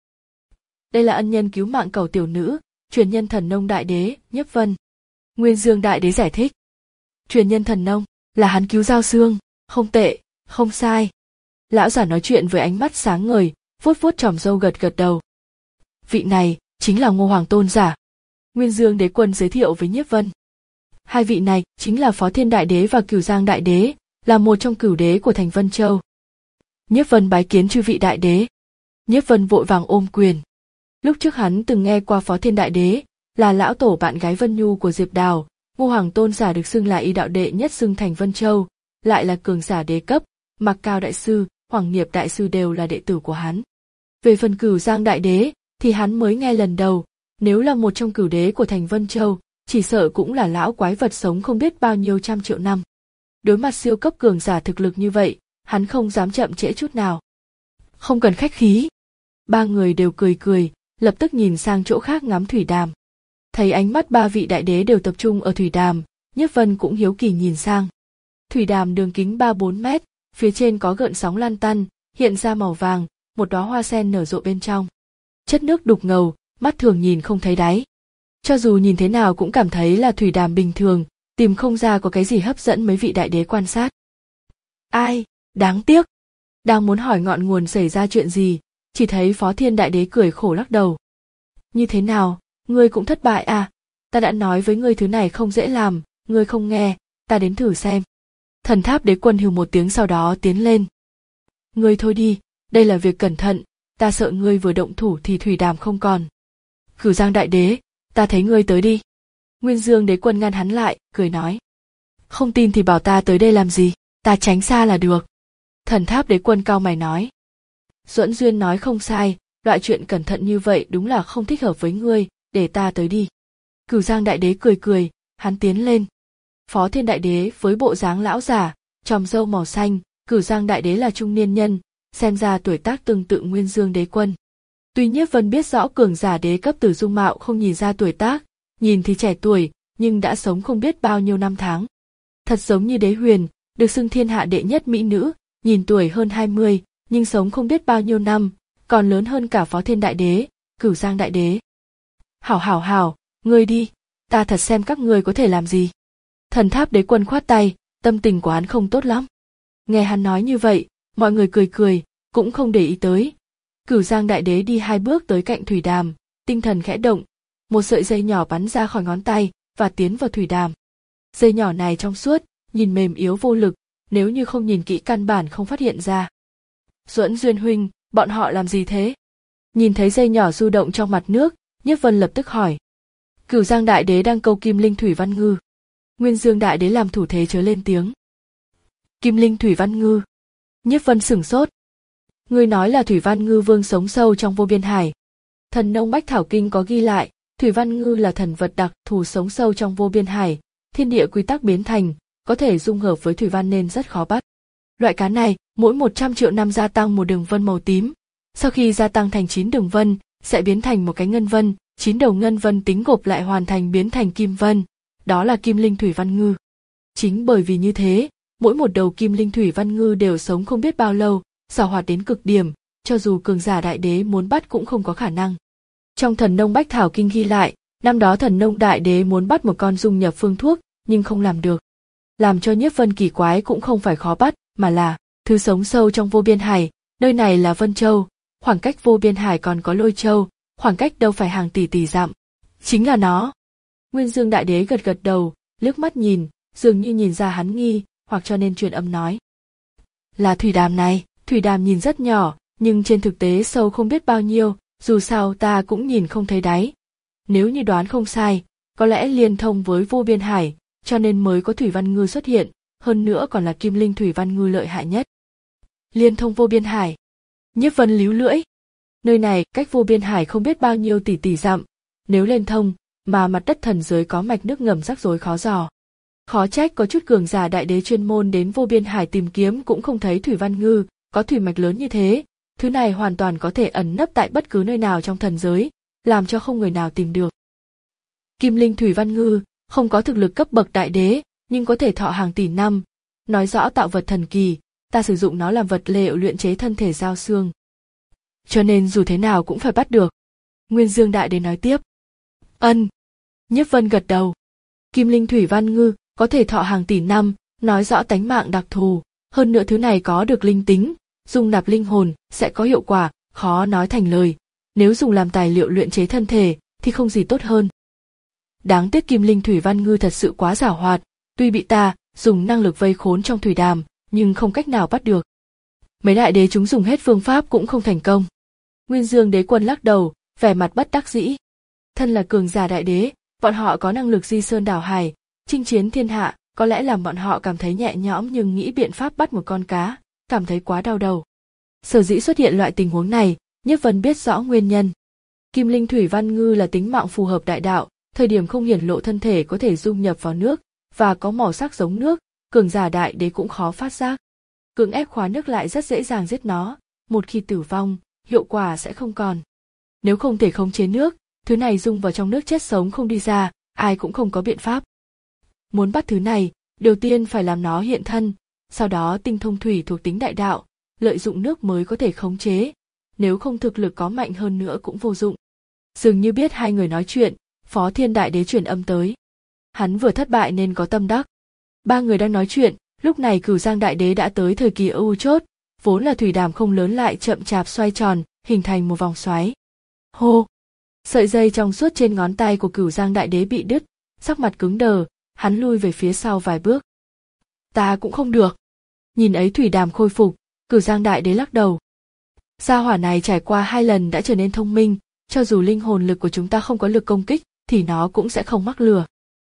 Đây là ân nhân cứu mạng cầu tiểu nữ, truyền nhân thần nông đại đế, Nhiếp Vân. Nguyên Dương đại đế giải thích. Truyền nhân thần nông, là hắn cứu Giao Xương, không tệ, Không sai. Lão giả nói chuyện với ánh mắt sáng ngời, vuốt vuốt tròm râu gật gật đầu. Vị này chính là Ngô Hoàng tôn giả. Nguyên Dương Đế Quân giới thiệu với Nhiếp Vân. Hai vị này chính là Phó Thiên Đại Đế và Cửu Giang Đại Đế, là một trong cửu đế của thành Vân Châu. Nhiếp Vân bái kiến chư vị đại đế. Nhiếp Vân vội vàng ôm quyền. Lúc trước hắn từng nghe qua Phó Thiên Đại Đế, là lão tổ bạn gái Vân Nhu của Diệp Đào, Ngô Hoàng tôn giả được xưng là y đạo đệ nhất xưng thành Vân Châu, lại là cường giả đế cấp, Mạc Cao đại sư, Hoàng Nghiệp đại sư đều là đệ tử của hắn. Về phần Cửu Giang Đại Đế thì hắn mới nghe lần đầu, nếu là một trong cửu đế của thành Vân Châu, chỉ sợ cũng là lão quái vật sống không biết bao nhiêu trăm triệu năm. Đối mặt siêu cấp cường giả thực lực như vậy, hắn không dám chậm trễ chút nào. Không cần khách khí. Ba người đều cười cười, lập tức nhìn sang chỗ khác ngắm thủy đàm. Thấy ánh mắt ba vị đại đế đều tập trung ở thủy đàm, Nhiếp Vân cũng hiếu kỳ nhìn sang. Thủy đàm đường kính ba bốn mét, phía trên có gợn sóng lan tăn, hiện ra màu vàng, một đóa hoa sen nở rộ bên trong. Chất nước đục ngầu, mắt thường nhìn không thấy đáy. Cho dù nhìn thế nào cũng cảm thấy là thủy đàm bình thường, tìm không ra có cái gì hấp dẫn mấy vị đại đế quan sát. Ai, đáng tiếc. Đang muốn hỏi ngọn nguồn xảy ra chuyện gì, chỉ thấy Phó Thiên Đại Đế cười khổ lắc đầu. Như thế nào, ngươi cũng thất bại à? Ta đã nói với ngươi thứ này không dễ làm, ngươi không nghe, ta đến thử xem. Thần Tháp Đế Quân hừ một tiếng sau đó tiến lên. Ngươi thôi đi, đây là việc cẩn thận, ta sợ ngươi vừa động thủ thì thủy đàm không còn. Cửu Giang Đại Đế, ta thấy ngươi tới đi. Nguyên Dương Đế Quân ngăn hắn lại, cười nói. Không tin thì bảo ta tới đây làm gì, ta tránh xa là được. Thần Tháp Đế Quân cau mày nói. Duẫn Duyên nói không sai, loại chuyện cẩn thận như vậy đúng là không thích hợp với ngươi, để ta tới đi. Cửu Giang Đại Đế cười cười, hắn tiến lên. Phó Thiên Đại Đế với bộ dáng lão giả, tròm râu màu xanh, Cửu Giang Đại Đế là trung niên nhân, xem ra tuổi tác tương tự Nguyên Dương Đế Quân. Tuy Nhiếp Vân biết rõ cường giả đế cấp từ dung mạo không nhìn ra tuổi tác, nhìn thì trẻ tuổi, nhưng đã sống không biết bao nhiêu năm tháng. Thật giống như Đế Huyền, được xưng thiên hạ đệ nhất mỹ nữ, nhìn tuổi hơn hai mươi, nhưng sống không biết bao nhiêu năm, còn lớn hơn cả Phó Thiên Đại Đế, Cửu Giang Đại Đế. Hảo hảo hảo, ngươi đi, ta thật xem các ngươi có thể làm gì. Thần Tháp Đế Quân khoát tay, tâm tình của hắn không tốt lắm. Nghe hắn nói như vậy, mọi người cười cười, cũng không để ý tới. Cửu Giang Đại Đế đi hai bước tới cạnh thủy đàm, tinh thần khẽ động, một sợi dây nhỏ bắn ra khỏi ngón tay và tiến vào thủy đàm. Dây nhỏ này trong suốt, nhìn mềm yếu vô lực, nếu như không nhìn kỹ căn bản không phát hiện ra. Duẫn Duyên huynh, bọn họ làm gì thế? Nhìn thấy dây nhỏ du động trong mặt nước, Nhiếp Vân lập tức hỏi. Cửu Giang Đại Đế đang câu Kim Linh Thủy Văn Ngư. Nguyên Dương Đại Đế làm thủ thế chớ lên tiếng. Kim Linh Thủy Văn Ngư. Nhiếp Vân sửng sốt. Ngươi nói là Thủy Văn Ngư Vương sống sâu trong vô biên hải. Thần Nông Bách Thảo Kinh có ghi lại, Thủy Văn Ngư là thần vật đặc thù sống sâu trong vô biên hải, thiên địa quy tắc biến thành, có thể dung hợp với thủy văn nên rất khó bắt. Loại cá này, mỗi một trăm triệu năm gia tăng một đường vân màu tím, sau khi gia tăng thành chín đường vân, sẽ biến thành một cái ngân vân, chín đầu ngân vân tính gộp lại hoàn thành biến thành kim vân, đó là Kim Linh Thủy Văn Ngư. Chính bởi vì như thế, mỗi một đầu Kim Linh Thủy Văn Ngư đều sống không biết bao lâu, giàu hoạt đến cực điểm, cho dù cường giả đại đế muốn bắt cũng không có khả năng. Trong Thần Nông Bách Thảo Kinh ghi lại, năm đó Thần Nông Đại Đế muốn bắt một con dung nhập phương thuốc, nhưng không làm được. Làm cho Nhiếp Vân kỳ quái cũng không phải khó bắt, mà là thứ sống sâu trong vô biên hải, nơi này là Vân Châu, khoảng cách vô biên hải còn có Lôi Châu, khoảng cách đâu phải hàng tỷ tỷ dặm. Chính là nó. Nguyên Dương Đại Đế gật gật đầu, liếc mắt nhìn, dường như nhìn ra hắn nghi, hoặc cho nên truyền âm nói. Là thủy đàm này, thủy đàm nhìn rất nhỏ, nhưng trên thực tế sâu không biết bao nhiêu, dù sao ta cũng nhìn không thấy đáy. Nếu như đoán không sai, có lẽ liên thông với vô biên hải, cho nên mới có Thủy Văn Ngư xuất hiện, hơn nữa còn là Kim Linh Thủy Văn Ngư lợi hại nhất. Liên thông vô biên hải. Nhiếp Vân líu lưỡi. Nơi này cách vô biên hải không biết bao nhiêu tỷ tỷ dặm, nếu liên thông, mà mặt đất thần giới có mạch nước ngầm rắc rối khó dò. Khó trách có chút cường giả đại đế chuyên môn đến vô biên hải tìm kiếm cũng không thấy Thủy Văn Ngư, có thủy mạch lớn như thế, thứ này hoàn toàn có thể ẩn nấp tại bất cứ nơi nào trong thần giới, làm cho không người nào tìm được. Kim Linh Thủy Văn Ngư không có thực lực cấp bậc đại đế, nhưng có thể thọ hàng tỷ năm, nói rõ tạo vật thần kỳ, ta sử dụng nó làm vật liệu luyện chế thân thể giao xương. Cho nên dù thế nào cũng phải bắt được. Nguyên Dương Đại Đế nói tiếp. Ân. Nhiếp Vân gật đầu. Kim Linh Thủy Văn Ngư có thể thọ hàng tỷ năm, nói rõ tánh mạng đặc thù, Hơn nữa thứ này có được linh tính, dùng nạp linh hồn sẽ có hiệu quả, khó nói thành lời. Nếu dùng làm tài liệu luyện chế thân thể thì không gì tốt hơn. Đáng tiếc Kim Linh Thủy Văn Ngư thật sự quá giảo hoạt, tuy bị ta dùng năng lực vây khốn trong thủy đàm, nhưng không cách nào bắt được. Mấy đại đế chúng dùng hết phương pháp cũng không thành công. Nguyên Dương Đế Quân lắc đầu, vẻ mặt bất đắc dĩ. Thân là cường giả đại đế, bọn họ có năng lực di sơn đảo hải, chinh chiến thiên hạ, có lẽ làm bọn họ cảm thấy nhẹ nhõm, nhưng nghĩ biện pháp bắt một con cá, cảm thấy quá đau đầu. Sở dĩ xuất hiện loại tình huống này, Nhiếp Vân biết rõ nguyên nhân. Kim Linh Thủy Văn Ngư là tính mạng phù hợp đại đạo, thời điểm không hiển lộ thân thể có thể dung nhập vào nước và có màu sắc giống nước, cường giả đại đế cũng khó phát giác. Cưỡng ép khóa nước lại rất dễ dàng giết nó, một khi tử vong, hiệu quả sẽ không còn. Nếu không thể khống chế nước, thứ này dung vào trong nước chết sống không đi ra, ai cũng không có biện pháp. Muốn bắt thứ này, đầu tiên phải làm nó hiện thân, sau đó tinh thông thủy thuộc tính đại đạo, lợi dụng nước mới có thể khống chế, nếu không thực lực có mạnh hơn nữa cũng vô dụng. Dường như biết hai người nói chuyện, Phó Thiên Đại Đế truyền âm tới. Hắn vừa thất bại nên có tâm đắc. Ba người đang nói chuyện, lúc này Cửu Giang Đại Đế đã tới thời kỳ ưu chốt, vốn là thủy đàm không lớn lại chậm chạp xoay tròn, hình thành một vòng xoáy. Hô! Sợi dây trong suốt trên ngón tay của Cửu Giang Đại Đế bị đứt, sắc mặt cứng đờ, hắn lui về phía sau vài bước. Ta cũng không được. Nhìn ấy thủy đàm khôi phục, Cửu Giang Đại Đế lắc đầu. Gia hỏa này trải qua hai lần đã trở nên thông minh, cho dù linh hồn lực của chúng ta không có lực công kích, thì nó cũng sẽ không mắc lừa.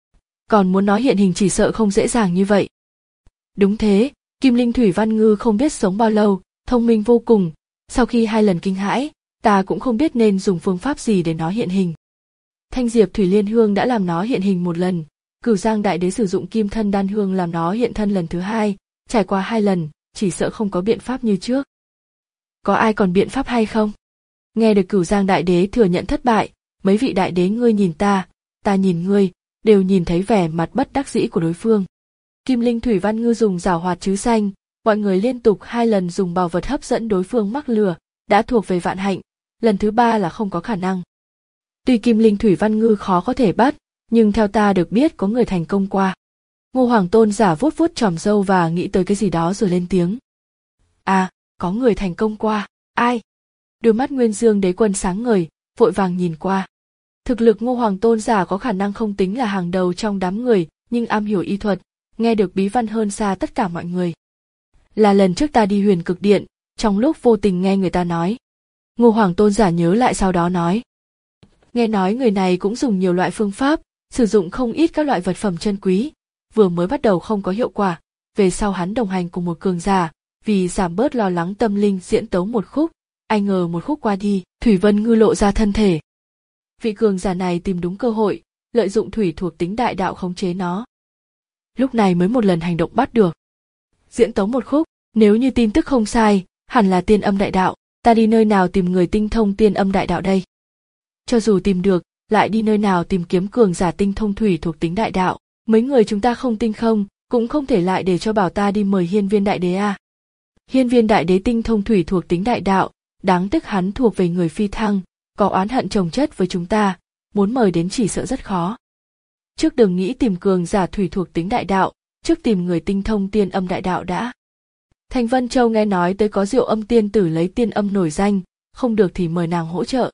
Còn muốn nó hiện hình chỉ sợ không dễ dàng như vậy. Đúng thế, Kim Linh Thủy Văn Ngư không biết sống bao lâu, thông minh vô cùng, sau khi hai lần kinh hãi, ta cũng không biết nên dùng phương pháp gì để nó hiện hình. Thanh Diệp Thủy Liên Hương đã làm nó hiện hình một lần, Cửu Giang Đại Đế sử dụng Kim Thân Đan Hương làm nó hiện thân lần thứ hai, trải qua hai lần, chỉ sợ không có biện pháp như trước. Có ai còn biện pháp hay không? Nghe được Cửu Giang Đại Đế thừa nhận thất bại, mấy vị đại đế ngươi nhìn ta, ta nhìn ngươi, đều nhìn thấy vẻ mặt bất đắc dĩ của đối phương. Kim Linh Thủy Văn Ngư dùng giảo hoạt chứ xanh, mọi người liên tục hai lần dùng bảo vật hấp dẫn đối phương mắc lừa, đã thuộc về vạn hạnh, lần thứ ba là không có khả năng. Tuy Kim Linh Thủy Văn Ngư khó có thể bắt, nhưng theo ta được biết có người thành công qua. Ngô Hoàng Tôn giả vuốt vuốt chòm râu và nghĩ tới cái gì đó rồi lên tiếng. À, có người thành công qua, ai? Đôi mắt Nguyên Dương Đế Quân sáng ngời, vội vàng nhìn qua. Thực lực Ngô Hoàng Tôn giả có khả năng không tính là hàng đầu trong đám người, nhưng am hiểu y thuật, nghe được bí văn hơn xa tất cả mọi người. Là lần trước ta đi Huyền Cực Điện, trong lúc vô tình nghe người ta nói. Ngô Hoàng Tôn giả nhớ lại sau đó nói. Nghe nói người này cũng dùng nhiều loại phương pháp, sử dụng không ít các loại vật phẩm chân quý, vừa mới bắt đầu không có hiệu quả, về sau hắn đồng hành cùng một cường giả, vì giảm bớt lo lắng tâm linh diễn tấu một khúc, ai ngờ một khúc qua đi, Thủy Vân Ngư lộ ra thân thể. Vị cường giả này tìm đúng cơ hội, lợi dụng thủy thuộc tính đại đạo khống chế nó. Lúc này mới một lần hành động bắt được. Diễn tấu một khúc, nếu như tin tức không sai, hẳn là tiên âm đại đạo, ta đi nơi nào tìm người tinh thông tiên âm đại đạo đây? Cho dù tìm được, lại đi nơi nào tìm kiếm cường giả tinh thông thủy thuộc tính đại đạo, mấy người chúng ta không tinh không, cũng không thể lại để cho bảo ta đi mời Hiên Viên Đại Đế à. Hiên Viên Đại Đế tinh thông thủy thuộc tính đại đạo, đáng tiếc hắn thuộc về người phi thăng, có oán hận chồng chất với chúng ta, muốn mời đến chỉ sợ rất khó. Trước đừng nghĩ tìm cường giả thủy thuộc tính đại đạo, trước tìm người tinh thông tiên âm đại đạo đã. Thành Vân Châu nghe nói tới có Diệu Âm tiên tử lấy tiên âm nổi danh, không được thì mời nàng hỗ trợ.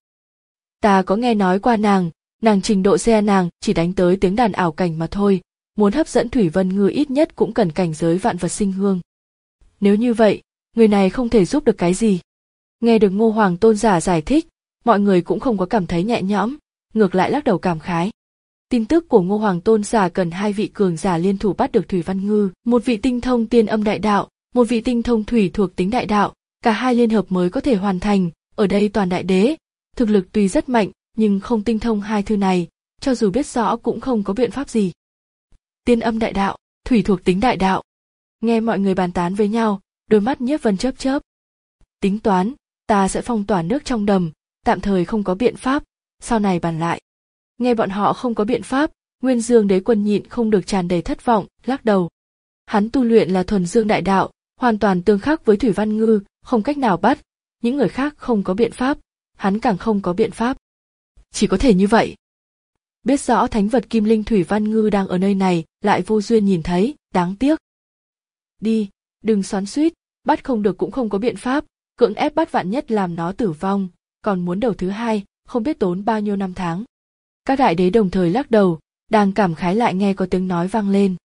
Ta có nghe nói qua nàng, nàng trình độ xe nàng chỉ đánh tới tiếng đàn ảo cảnh mà thôi, muốn hấp dẫn Thủy Vân Ngư ít nhất cũng cần cảnh giới vạn vật sinh hương. Nếu như vậy, người này không thể giúp được cái gì. Nghe được Ngô Hoàng Tôn giả giải thích, mọi người cũng không có cảm thấy nhẹ nhõm, ngược lại lắc đầu cảm khái. Tin tức của Ngô Hoàng Tôn giả cần hai vị cường giả liên thủ bắt được Thủy Văn Ngư, một vị tinh thông tiên âm đại đạo, một vị tinh thông thủy thuộc tính đại đạo, cả hai liên hợp mới có thể hoàn thành, ở đây toàn đại đế, thực lực tuy rất mạnh, nhưng không tinh thông hai thứ này, cho dù biết rõ cũng không có biện pháp gì. Tiên âm đại đạo, thủy thuộc tính đại đạo. Nghe mọi người bàn tán với nhau, đôi mắt Nhiếp Vân chớp chớp. Tính toán, ta sẽ phong tỏa nước trong đầm, tạm thời không có biện pháp, sau này bàn lại. Nghe bọn họ không có biện pháp, Nguyên Dương Đế Quân nhịn không được tràn đầy thất vọng, lắc đầu. Hắn tu luyện là thuần dương đại đạo, hoàn toàn tương khắc với Thủy Văn Ngư, không cách nào bắt, những người khác không có biện pháp, hắn càng không có biện pháp. Chỉ có thể như vậy. Biết rõ thánh vật Kim Linh Thủy Văn Ngư đang ở nơi này, lại vô duyên nhìn thấy, đáng tiếc. Đi, đừng xoắn xuýt, bắt không được cũng không có biện pháp, cưỡng ép bắt vạn nhất làm nó tử vong, còn muốn đầu thứ hai, không biết tốn bao nhiêu năm tháng. Các đại đế đồng thời lắc đầu, đang cảm khái lại nghe có tiếng nói vang lên.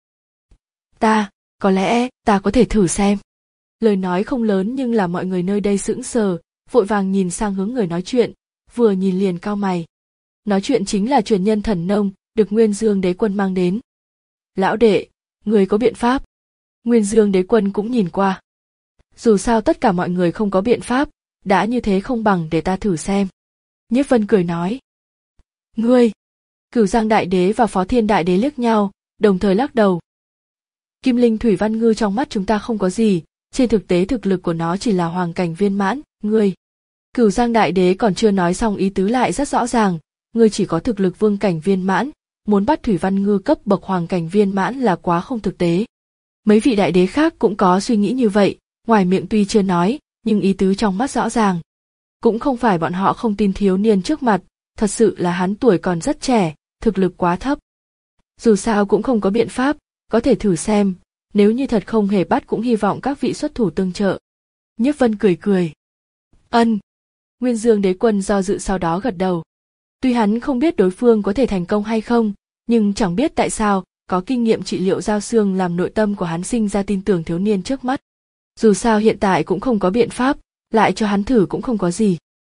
Ta, có lẽ, ta có thể thử xem. Lời nói không lớn nhưng là mọi người nơi đây sững sờ, vội vàng nhìn sang hướng người nói chuyện, vừa nhìn liền cau mày. Nói chuyện chính là truyền nhân Thần Nông, được Nguyên Dương Đế Quân mang đến. Lão đệ, người có biện pháp? Nguyên Dương Đế Quân cũng nhìn qua. Dù sao tất cả mọi người không có biện pháp, đã như thế không bằng để ta thử xem. Nhiếp Vân cười nói. Ngươi! Cửu Giang Đại Đế và Phó Thiên Đại Đế liếc nhau, đồng thời lắc đầu. Kim Linh Thủy Văn Ngư trong mắt chúng ta không có gì, trên thực tế thực lực của nó chỉ là hoàng cảnh viên mãn, ngươi. Cửu Giang Đại Đế còn chưa nói xong ý tứ lại rất rõ ràng, ngươi chỉ có thực lực vương cảnh viên mãn, muốn bắt Thủy Văn Ngư cấp bậc hoàng cảnh viên mãn là quá không thực tế. Mấy vị đại đế khác cũng có suy nghĩ như vậy, ngoài miệng tuy chưa nói, nhưng ý tứ trong mắt rõ ràng. Cũng không phải bọn họ không tin thiếu niên trước mặt, thật sự là hắn tuổi còn rất trẻ, thực lực quá thấp. Dù sao cũng không có biện pháp, có thể thử xem, nếu như thật không hề bắt cũng hy vọng các vị xuất thủ tương trợ. Nhiếp Vân cười cười. Ân. Nguyên Dương Đế Quân do dự sau đó gật đầu. Tuy hắn không biết đối phương có thể thành công hay không, nhưng chẳng biết tại sao, có kinh nghiệm trị liệu giao xương làm nội tâm của hắn sinh ra tin tưởng thiếu niên trước mắt. Dù sao hiện tại cũng không có biện pháp, lại cho hắn thử cũng không có gì.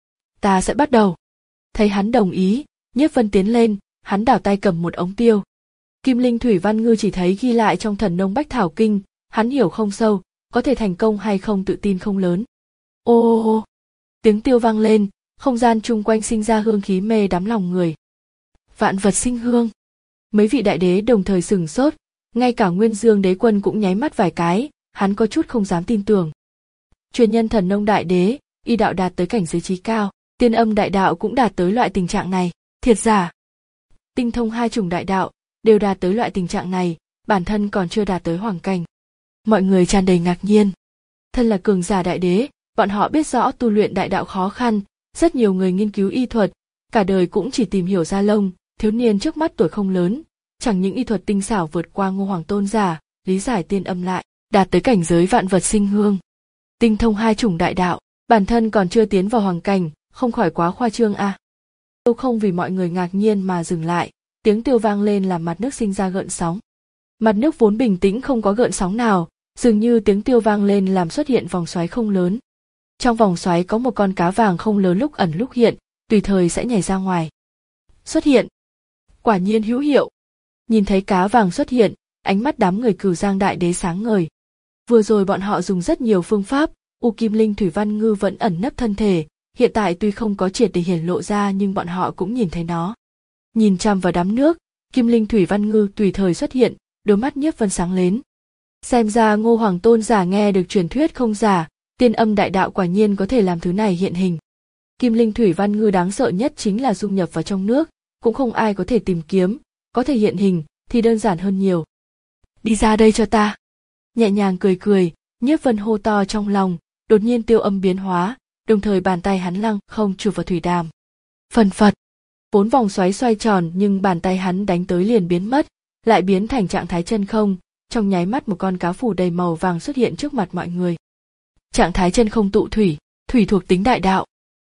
Ta sẽ bắt đầu. Thấy hắn đồng ý, Nhiếp Vân tiến lên, hắn đảo tay cầm một ống tiêu. Kim Linh Thủy Văn Ngư chỉ thấy ghi lại trong Thần Nông Bách Thảo Kinh, hắn hiểu không sâu, có thể thành công hay không tự tin không lớn. Ô ô ô, tiếng tiêu vang lên, không gian chung quanh sinh ra hương khí mê đắm lòng người. Vạn vật sinh hương. Mấy vị đại đế đồng thời sửng sốt, ngay cả Nguyên Dương Đế Quân cũng nháy mắt vài cái, hắn có chút không dám tin tưởng. Truyền nhân Thần Nông Đại Đế, y đạo đạt tới cảnh giới trí cao, Tiên Âm Đại Đạo cũng đạt tới loại tình trạng này, thiệt giả. Tinh thông hai chủng đại đạo, đều đạt tới loại tình trạng này, bản thân còn chưa đạt tới hoàng cảnh. Mọi người tràn đầy ngạc nhiên. Thân là cường giả đại đế, bọn họ biết rõ tu luyện đại đạo khó khăn, rất nhiều người nghiên cứu y thuật, cả đời cũng chỉ tìm hiểu da lông, thiếu niên trước mắt tuổi không lớn, chẳng những y thuật tinh xảo vượt qua Ngô Hoàng Tôn giả, lý giải tiên âm lại, đạt tới cảnh giới vạn vật sinh hương. Tinh thông hai chủng đại đạo, bản thân còn chưa tiến vào hoàng cảnh, không khỏi quá khoa trương a. À. Tiêu không vì mọi người ngạc nhiên mà dừng lại, tiếng tiêu vang lên làm mặt nước sinh ra gợn sóng. Mặt nước vốn bình tĩnh không có gợn sóng nào, dường như tiếng tiêu vang lên làm xuất hiện vòng xoáy không lớn. Trong vòng xoáy có một con cá vàng không lớn lúc ẩn lúc hiện, tùy thời sẽ nhảy ra ngoài. Xuất hiện. Quả nhiên hữu hiệu. Nhìn thấy cá vàng xuất hiện, ánh mắt đám người Cửu Giang Đại Đế sáng ngời. Vừa rồi bọn họ dùng rất nhiều phương pháp, U Kim Linh Thủy Văn Ngư vẫn ẩn nấp thân thể, hiện tại tuy không có triệt để hiển lộ ra nhưng bọn họ cũng nhìn thấy nó. Nhìn chăm vào đám nước, Kim Linh Thủy Văn Ngư tùy thời xuất hiện, đôi mắt Nhiếp Vân sáng lên. Xem ra Ngô Hoàng Tôn giả nghe được truyền thuyết không giả, Tiên Âm Đại Đạo quả nhiên có thể làm thứ này hiện hình. Kim Linh Thủy Văn Ngư đáng sợ nhất chính là dung nhập vào trong nước, cũng không ai có thể tìm kiếm, có thể hiện hình thì đơn giản hơn nhiều. Đi ra đây cho ta. Nhẹ nhàng cười cười, Nhiếp Vân hô to trong lòng, đột nhiên tiêu âm biến hóa, đồng thời bàn tay hắn lăng không chụp vào thủy đàm. Phần phật. Vốn vòng xoáy xoay tròn nhưng bàn tay hắn đánh tới liền biến mất, lại biến thành trạng thái chân không, trong nháy mắt một con cá phủ đầy màu vàng xuất hiện trước mặt mọi người. Trạng thái chân không tụ thủy, thủy thuộc tính đại đạo.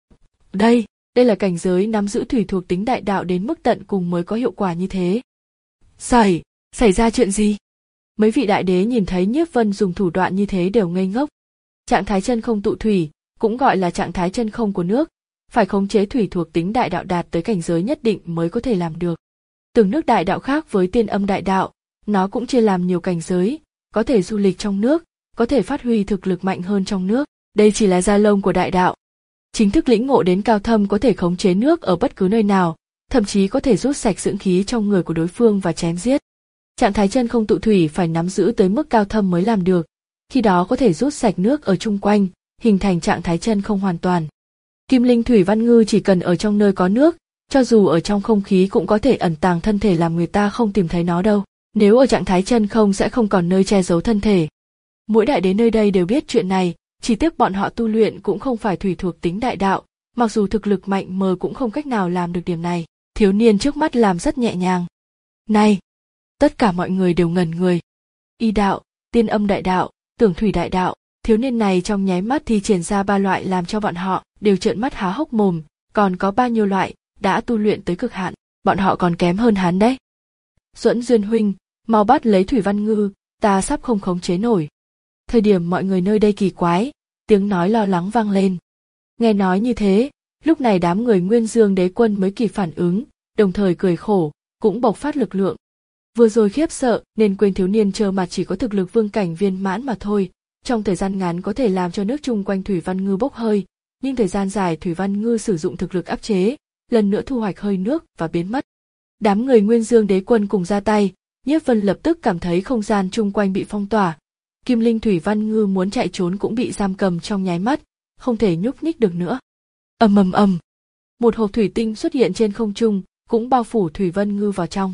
Đây, đây là cảnh giới nắm giữ thủy thuộc tính đại đạo đến mức tận cùng mới có hiệu quả như thế. Xảy, xảy ra chuyện gì? Mấy vị đại đế nhìn thấy Nhiếp Vân dùng thủ đoạn như thế đều ngây ngốc. Trạng thái chân không tụ thủy, cũng gọi là trạng thái chân không của nước, phải khống chế thủy thuộc tính đại đạo đạt tới cảnh giới nhất định mới có thể làm được. Từng nước đại đạo khác với Tiên Âm Đại Đạo, nó cũng chia làm nhiều cảnh giới, có thể du lịch trong nước, có thể phát huy thực lực mạnh hơn trong nước, đây chỉ là da lông của đại đạo. Chính thức lĩnh ngộ đến cao thâm có thể khống chế nước ở bất cứ nơi nào, thậm chí có thể rút sạch dưỡng khí trong người của đối phương và chém giết. Trạng thái chân không tụ thủy phải nắm giữ tới mức cao thâm mới làm được, khi đó có thể rút sạch nước ở chung quanh, hình thành trạng thái chân không hoàn toàn. Kim Linh Thủy Văn Ngư chỉ cần ở trong nơi có nước, cho dù ở trong không khí cũng có thể ẩn tàng thân thể làm người ta không tìm thấy nó đâu. Nếu ở trạng thái chân không sẽ không còn nơi che giấu thân thể. Mỗi đại đế nơi đây đều biết chuyện này, chỉ tiếc bọn họ tu luyện cũng không phải thủy thuộc tính đại đạo, mặc dù thực lực mạnh mờ cũng không cách nào làm được điểm này. Thiếu niên trước mắt làm rất nhẹ nhàng. Này! Tất cả mọi người đều ngẩn người. Y đạo, Tiên Âm Đại Đạo, Tưởng thủy đại đạo. Thiếu niên này trong nháy mắt thi triển ra ba loại làm cho bọn họ đều trợn mắt há hốc mồm, còn có bao nhiêu loại đã tu luyện tới cực hạn, bọn họ còn kém hơn hắn đấy. Duẫn Duyên huynh, mau bắt lấy Thủy Văn Ngư, ta sắp không khống chế nổi. Thời điểm mọi người nơi đây kỳ quái, tiếng nói lo lắng vang lên. Nghe nói như thế, lúc này đám người Nguyên Dương Đế Quân mới kịp phản ứng, đồng thời cười khổ, cũng bộc phát lực lượng. Vừa rồi khiếp sợ nên quên thiếu niên trơ mặt chỉ có thực lực vương cảnh viên mãn mà thôi, trong thời gian ngắn có thể làm cho nước chung quanh Thủy Văn Ngư bốc hơi, nhưng thời gian dài Thủy Văn Ngư sử dụng thực lực áp chế, lần nữa thu hoạch hơi nước và biến mất. Đám người Nguyên Dương Đế Quân cùng ra tay, Nhiếp Vân lập tức cảm thấy không gian chung quanh bị phong tỏa. Kim Linh Thủy Văn Ngư muốn chạy trốn cũng bị giam cầm trong nháy mắt, không thể nhúc nhích được nữa. Ầm ầm ầm, một hộp thủy tinh xuất hiện trên không trung, cũng bao phủ Thủy Văn Ngư vào trong.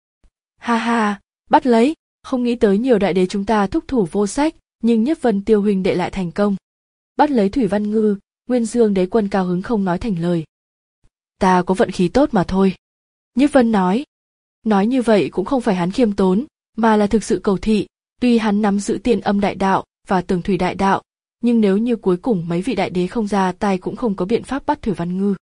Ha ha, bắt lấy, không nghĩ tới nhiều đại đế chúng ta thúc thủ vô sách, nhưng Nhiếp Vân Tiêu huynh đệ lại thành công. Bắt lấy Thủy Văn Ngư, Nguyên Dương Đế Quân cao hứng không nói thành lời. Ta có vận khí tốt mà thôi. Nhiếp Vân nói. Nói như vậy cũng không phải hắn khiêm tốn, mà là thực sự cầu thị, tuy hắn nắm giữ Tiên Âm đại đạo và Tường Thủy đại đạo, nhưng nếu như cuối cùng mấy vị đại đế không ra tay cũng không có biện pháp bắt Thủy Văn Ngư.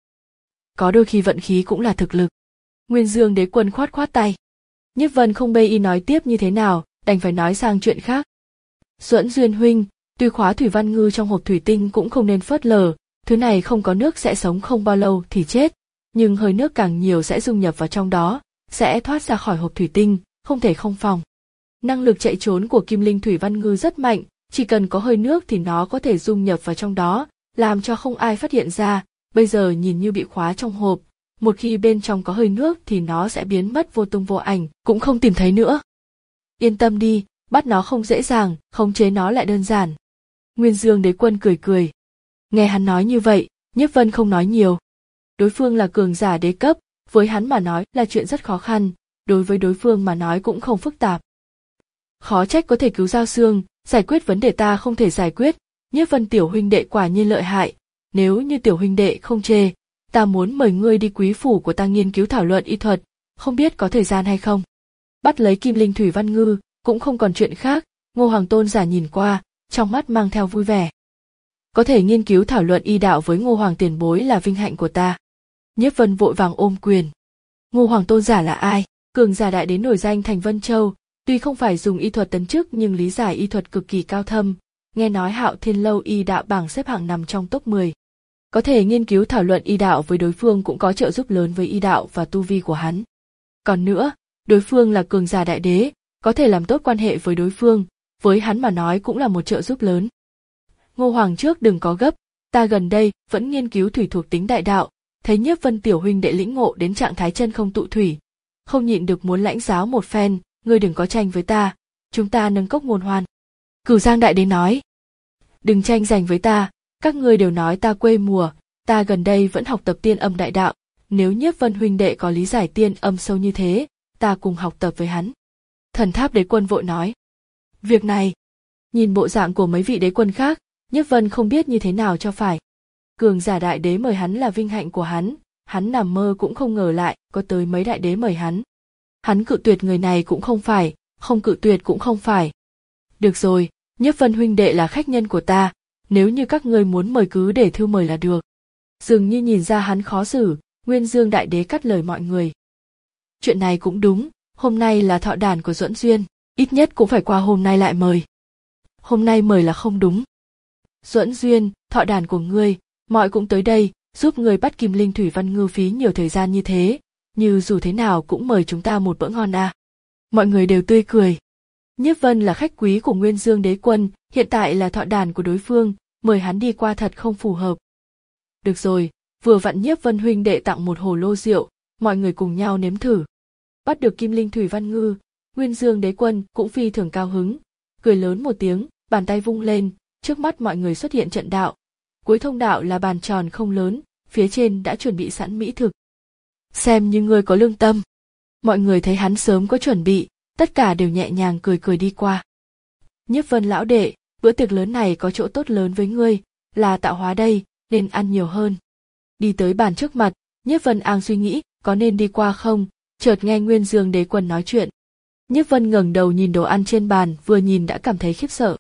Có đôi khi vận khí cũng là thực lực. Nguyên Dương Đế Quân khoát khoát tay. Nhiếp Vân không bê y nói tiếp như thế nào, đành phải nói sang chuyện khác. Duẫn Duyên huynh, tuy khóa Thủy Văn Ngư trong hộp thủy tinh cũng không nên phớt lờ, thứ này không có nước sẽ sống không bao lâu thì chết, nhưng hơi nước càng nhiều sẽ dung nhập vào trong đó, sẽ thoát ra khỏi hộp thủy tinh, không thể không phòng. Năng lực chạy trốn của Kim Linh Thủy Văn Ngư rất mạnh, chỉ cần có hơi nước thì nó có thể dung nhập vào trong đó, làm cho không ai phát hiện ra, bây giờ nhìn như bị khóa trong hộp, một khi bên trong có hơi nước thì nó sẽ biến mất vô tung vô ảnh, cũng không tìm thấy nữa. Yên tâm đi, bắt nó không dễ dàng, khống chế nó lại đơn giản. Nguyên Dương Đế Quân cười cười. Nghe hắn nói như vậy, Nhiếp Vân không nói nhiều. Đối phương là cường giả đế cấp, với hắn mà nói là chuyện rất khó khăn, đối với đối phương mà nói cũng không phức tạp. Khó trách có thể cứu Giao Xương, giải quyết vấn đề ta không thể giải quyết, Nhiếp Vân tiểu huynh đệ quả nhiên lợi hại, nếu như tiểu huynh đệ không chê, ta muốn mời ngươi đi quý phủ của ta nghiên cứu thảo luận y thuật, không biết có thời gian hay không. Bắt lấy Kim Linh Thủy Văn Ngư, cũng không còn chuyện khác, Ngô Hoàng Tôn giả nhìn qua, trong mắt mang theo vui vẻ. Có thể nghiên cứu thảo luận y đạo với Ngô Hoàng tiền bối là vinh hạnh của ta. Nhiếp Vân vội vàng ôm quyền. Ngô Hoàng Tôn giả là ai? Cường giả đại đến nổi danh thành Vân Châu, tuy không phải dùng y thuật tấn chức nhưng lý giải y thuật cực kỳ cao thâm, nghe nói Hạo Thiên Lâu y đạo bảng xếp hạng nằm trong top mười. Có thể nghiên cứu thảo luận y đạo với đối phương cũng có trợ giúp lớn với y đạo và tu vi của hắn. Còn nữa, đối phương là cường giả đại đế, có thể làm tốt quan hệ với đối phương, với hắn mà nói cũng là một trợ giúp lớn. Ngô Hoàng trước đừng có gấp, ta gần đây vẫn nghiên cứu thủy thuộc tính đại đạo, thấy Nhiếp Vân tiểu huynh đệ lĩnh ngộ đến trạng thái chân không tụ thủy, không nhịn được muốn lãnh giáo một phen, ngươi đừng có tranh với ta, chúng ta nâng cốc ngôn hoan. Cửu Giang đại đế nói, đừng tranh giành với ta, các ngươi đều nói ta quê mùa, ta gần đây vẫn học tập Tiên Âm đại đạo, nếu Nhiếp Vân huynh đệ có lý giải tiên âm sâu như thế, ta cùng học tập với hắn. Thần Tháp Đế Quân vội nói, việc này, nhìn bộ dạng của mấy vị đế quân khác, Nhiếp Vân không biết như thế nào cho phải. Cường giả đại đế mời hắn là vinh hạnh của hắn, hắn nằm mơ cũng không ngờ lại có tới mấy đại đế mời hắn. Hắn cự tuyệt người này cũng không phải, không cự tuyệt cũng không phải. Được rồi, Nhiếp Vân huynh đệ là khách nhân của ta, nếu như các ngươi muốn mời cứ để thư mời là được. Dường như nhìn ra hắn khó xử, Nguyên Dương đại đế cắt lời mọi người. Chuyện này cũng đúng, hôm nay là thọ đản của Duẫn Duyên, ít nhất cũng phải qua hôm nay lại mời. Hôm nay mời là không đúng. Duẫn Duyên, thọ đản của ngươi, mọi cũng tới đây, giúp ngươi bắt Kim Linh Thủy Văn Ngư phí nhiều thời gian như thế, như dù thế nào cũng mời chúng ta một bữa ngon à. Mọi người đều tươi cười. Nhiếp Vân là khách quý của Nguyên Dương Đế Quân, hiện tại là thọ đản của đối phương, mời hắn đi qua thật không phù hợp. Được rồi, vừa vặn Nhiếp Vân huynh đệ tặng một hồ lô rượu, mọi người cùng nhau nếm thử. Bắt được Kim Linh Thủy Văn Ngư, Nguyên Dương Đế Quân cũng phi thường cao hứng, cười lớn một tiếng, bàn tay vung lên, trước mắt mọi người xuất hiện trận đạo. Cuối thông đạo là bàn tròn không lớn, phía trên đã chuẩn bị sẵn mỹ thực. Xem như ngươi có lương tâm. Mọi người thấy hắn sớm có chuẩn bị, tất cả đều nhẹ nhàng cười cười đi qua. Nhiếp Vân lão đệ, bữa tiệc lớn này có chỗ tốt lớn với ngươi, là tạo hóa đây, nên ăn nhiều hơn. Đi tới bàn trước mặt, Nhiếp Vân ang suy nghĩ, có nên đi qua không, chợt nghe Nguyên Dương Đế Quân nói chuyện. Nhiếp Vân ngẩng đầu nhìn đồ ăn trên bàn, vừa nhìn đã cảm thấy khiếp sợ.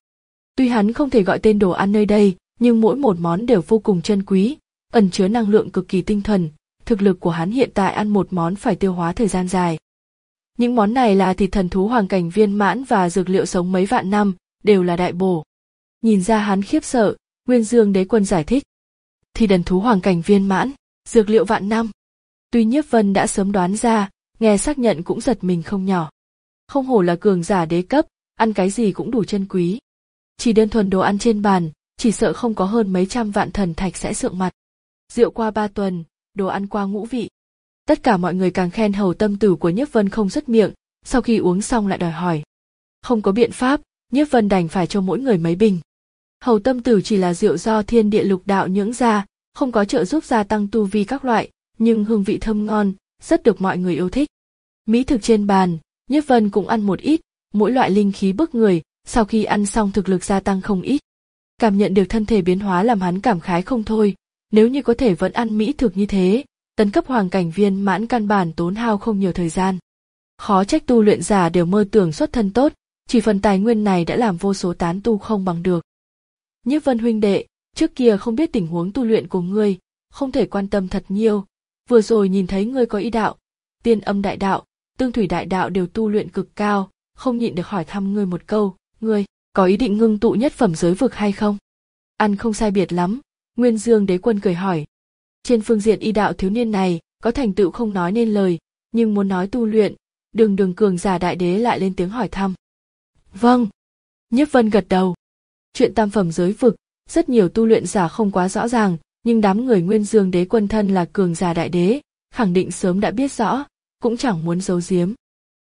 Tuy hắn không thể gọi tên đồ ăn nơi đây, nhưng mỗi một món đều vô cùng chân quý, ẩn chứa năng lượng cực kỳ tinh thuần. Thực lực của hắn hiện tại ăn một món phải tiêu hóa thời gian dài. Những món này là thịt thần thú hoàng cảnh viên mãn và dược liệu sống mấy vạn năm, đều là đại bổ. Nhìn ra hắn khiếp sợ, Nguyên Dương Đế Quân giải thích. Thịt thần thú hoàng cảnh viên mãn, dược liệu vạn năm. Tuy Nhiếp Vân đã sớm đoán ra, nghe xác nhận cũng giật mình không nhỏ. Không hổ là cường giả đế cấp, ăn cái gì cũng đủ chân quý. Chỉ đơn thuần đồ ăn trên bàn, chỉ sợ không có hơn mấy trăm vạn thần thạch sẽ sượng mặt. Rượu qua ba tuần, đồ ăn qua ngũ vị. Tất cả mọi người càng khen Hầu Tâm Tử của Nhiếp Vân không dứt miệng, sau khi uống xong lại đòi hỏi. Không có biện pháp, Nhiếp Vân đành phải cho mỗi người mấy bình. Hầu Tâm Tử chỉ là rượu do thiên địa lục đạo nhưỡng ra, không có trợ giúp gia tăng tu vi các loại, nhưng hương vị thơm ngon, rất được mọi người yêu thích. Mỹ thực trên bàn, Nhiếp Vân cũng ăn một ít, mỗi loại linh khí bức người, sau khi ăn xong thực lực gia tăng không ít. Cảm nhận được thân thể biến hóa làm hắn cảm khái không thôi, nếu như có thể vẫn ăn mỹ thực như thế, tấn cấp hoàng cảnh viên mãn căn bản tốn hao không nhiều thời gian. Khó trách tu luyện giả đều mơ tưởng xuất thân tốt, chỉ phần tài nguyên này đã làm vô số tán tu không bằng được. Nhiếp Vân huynh đệ, trước kia không biết tình huống tu luyện của ngươi, không thể quan tâm thật nhiều, vừa rồi nhìn thấy ngươi có ý đạo, tiên âm đại đạo, tương thủy đại đạo đều tu luyện cực cao, không nhịn được hỏi thăm ngươi một câu, ngươi có ý định ngưng tụ nhất phẩm giới vực hay không? Ăn không sai biệt lắm, Nguyên Dương Đế Quân cười hỏi. Trên phương diện y đạo thiếu niên này, có thành tựu không nói nên lời, nhưng muốn nói tu luyện, đường đường cường giả đại đế lại lên tiếng hỏi thăm. Vâng. Nhiếp Vân gật đầu. Chuyện tam phẩm giới vực, rất nhiều tu luyện giả không quá rõ ràng, nhưng đám người Nguyên Dương Đế Quân thân là cường giả đại đế, khẳng định sớm đã biết rõ, cũng chẳng muốn giấu giếm.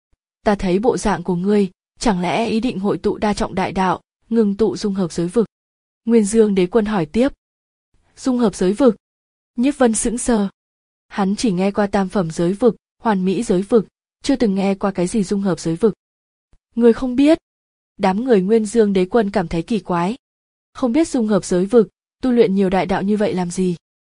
Ta thấy bộ dạng của ngươi, chẳng lẽ ý định hội tụ đa trọng đại đạo, ngừng tụ dung hợp giới vực? Nguyên Dương Đế Quân hỏi tiếp. Dung hợp giới vực? Nhiếp Vân sững sờ. Hắn chỉ nghe qua tam phẩm giới vực, hoàn mỹ giới vực, chưa từng nghe qua cái gì dung hợp giới vực. Ngươi không biết? Đám người Nguyên Dương Đế Quân cảm thấy kỳ quái. Không biết dung hợp giới vực, tu luyện nhiều đại đạo như vậy làm gì?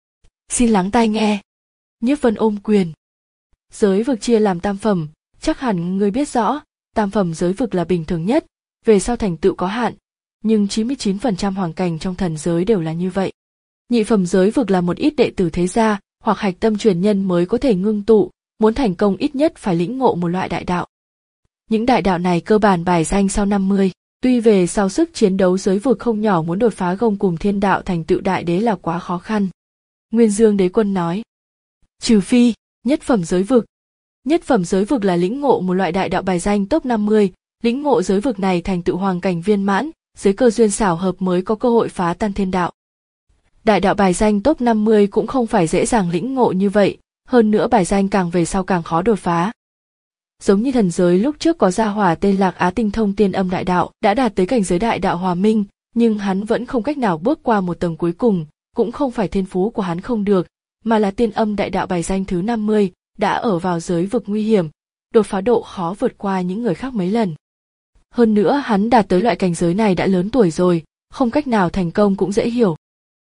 Xin lắng tai nghe. Nhiếp Vân ôm quyền. Giới vực chia làm tam phẩm, chắc hẳn ngươi biết rõ, tam phẩm giới vực là bình thường nhất, về sau thành tựu có hạn, nhưng chín mươi chín phần trăm hoàng cảnh trong thần giới đều là như vậy. Nhị phẩm giới vực là một ít đệ tử thế gia hoặc hạch tâm truyền nhân mới có thể ngưng tụ, muốn thành công ít nhất phải lĩnh ngộ một loại đại đạo. Những đại đạo này cơ bản bài danh sau năm mươi, tuy về sau sức chiến đấu giới vực không nhỏ, muốn đột phá gông cùng thiên đạo thành tựu đại đế là quá khó khăn. Nguyên Dương Đế Quân nói. Trừ phi, nhất phẩm giới vực. Nhất phẩm giới vực là lĩnh ngộ một loại đại đạo bài danh top năm mươi, lĩnh ngộ giới vực này thành tựu hoàng cảnh viên mãn, dưới cơ duyên xảo hợp mới có cơ hội phá tan thiên đạo. Đại đạo bài danh top năm mươi cũng không phải dễ dàng lĩnh ngộ như vậy, hơn nữa bài danh càng về sau càng khó đột phá. Giống như thần giới lúc trước có gia hỏa tên Lạc Á tinh thông tiên âm đại đạo, đã đạt tới cảnh giới đại đạo hòa minh, nhưng hắn vẫn không cách nào bước qua một tầng cuối cùng, cũng không phải thiên phú của hắn không được, mà là tiên âm đại đạo bài danh thứ năm mươi, đã ở vào giới vực nguy hiểm, đột phá độ khó vượt qua những người khác mấy lần. Hơn nữa hắn đạt tới loại cảnh giới này đã lớn tuổi rồi, không cách nào thành công cũng dễ hiểu.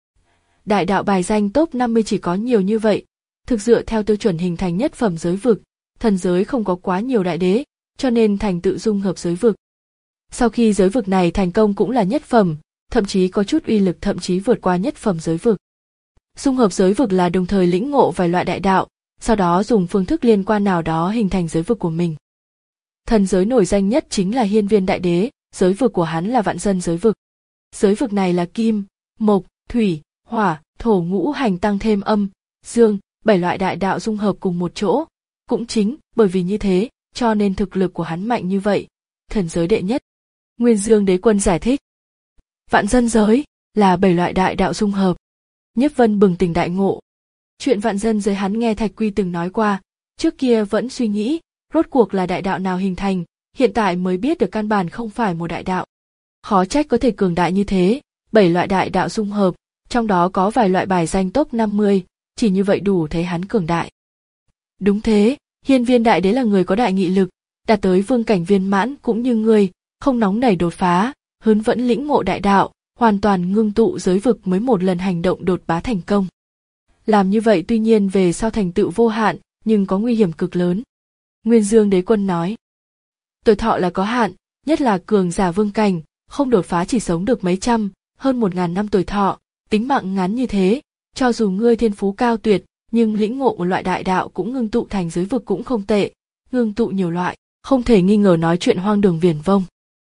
Đại đạo bài danh top năm mươi chỉ có nhiều như vậy, thực dựa theo tiêu chuẩn hình thành nhất phẩm giới vực, thần giới không có quá nhiều đại đế, cho nên thành tựu dung hợp giới vực. Sau khi giới vực này thành công cũng là nhất phẩm, thậm chí có chút uy lực thậm chí vượt qua nhất phẩm giới vực. Dung hợp giới vực là đồng thời lĩnh ngộ vài loại đại đạo, sau đó dùng phương thức liên quan nào đó hình thành giới vực của mình. Thần giới nổi danh nhất chính là Hiên Viên Đại Đế, giới vực của hắn là Vạn Dân giới vực. Giới vực này là kim, mộc, thủy, hỏa, thổ ngũ hành tăng thêm âm, dương, bảy loại đại đạo dung hợp cùng một chỗ. Cũng chính bởi vì như thế, cho nên thực lực của hắn mạnh như vậy, thần giới đệ nhất. Nguyên Dương Đế Quân giải thích. Vạn Dân giới là bảy loại đại đạo dung hợp. Nhiếp Vân bừng tỉnh đại ngộ. Chuyện Vạn Dân giới hắn nghe Thạch Quy từng nói qua, trước kia vẫn suy nghĩ, rốt cuộc là đại đạo nào hình thành, hiện tại mới biết được căn bản không phải một đại đạo. Khó trách có thể cường đại như thế, bảy loại đại đạo dung hợp, trong đó có vài loại bài danh top năm mươi, chỉ như vậy đủ thấy hắn cường đại. Đúng thế, Hiên Viên Đại Đế là người có đại nghị lực, đạt tới vương cảnh viên mãn cũng như ngươi, không nóng nảy đột phá, hớn vẫn lĩnh ngộ đại đạo, hoàn toàn ngưng tụ giới vực mới một lần hành động đột phá thành công. Làm như vậy tuy nhiên về sau thành tựu vô hạn, nhưng có nguy hiểm cực lớn. Nguyên Dương Đế Quân nói. Tuổi thọ là có hạn, nhất là cường giả vương cảnh, không đột phá chỉ sống được mấy trăm, hơn một ngàn năm tuổi thọ, tính mạng ngắn như thế, cho dù ngươi thiên phú cao tuyệt, nhưng lĩnh ngộ một loại đại đạo cũng ngưng tụ thành giới vực cũng không tệ, ngưng tụ nhiều loại, không thể nghi ngờ nói chuyện hoang đường viển vông.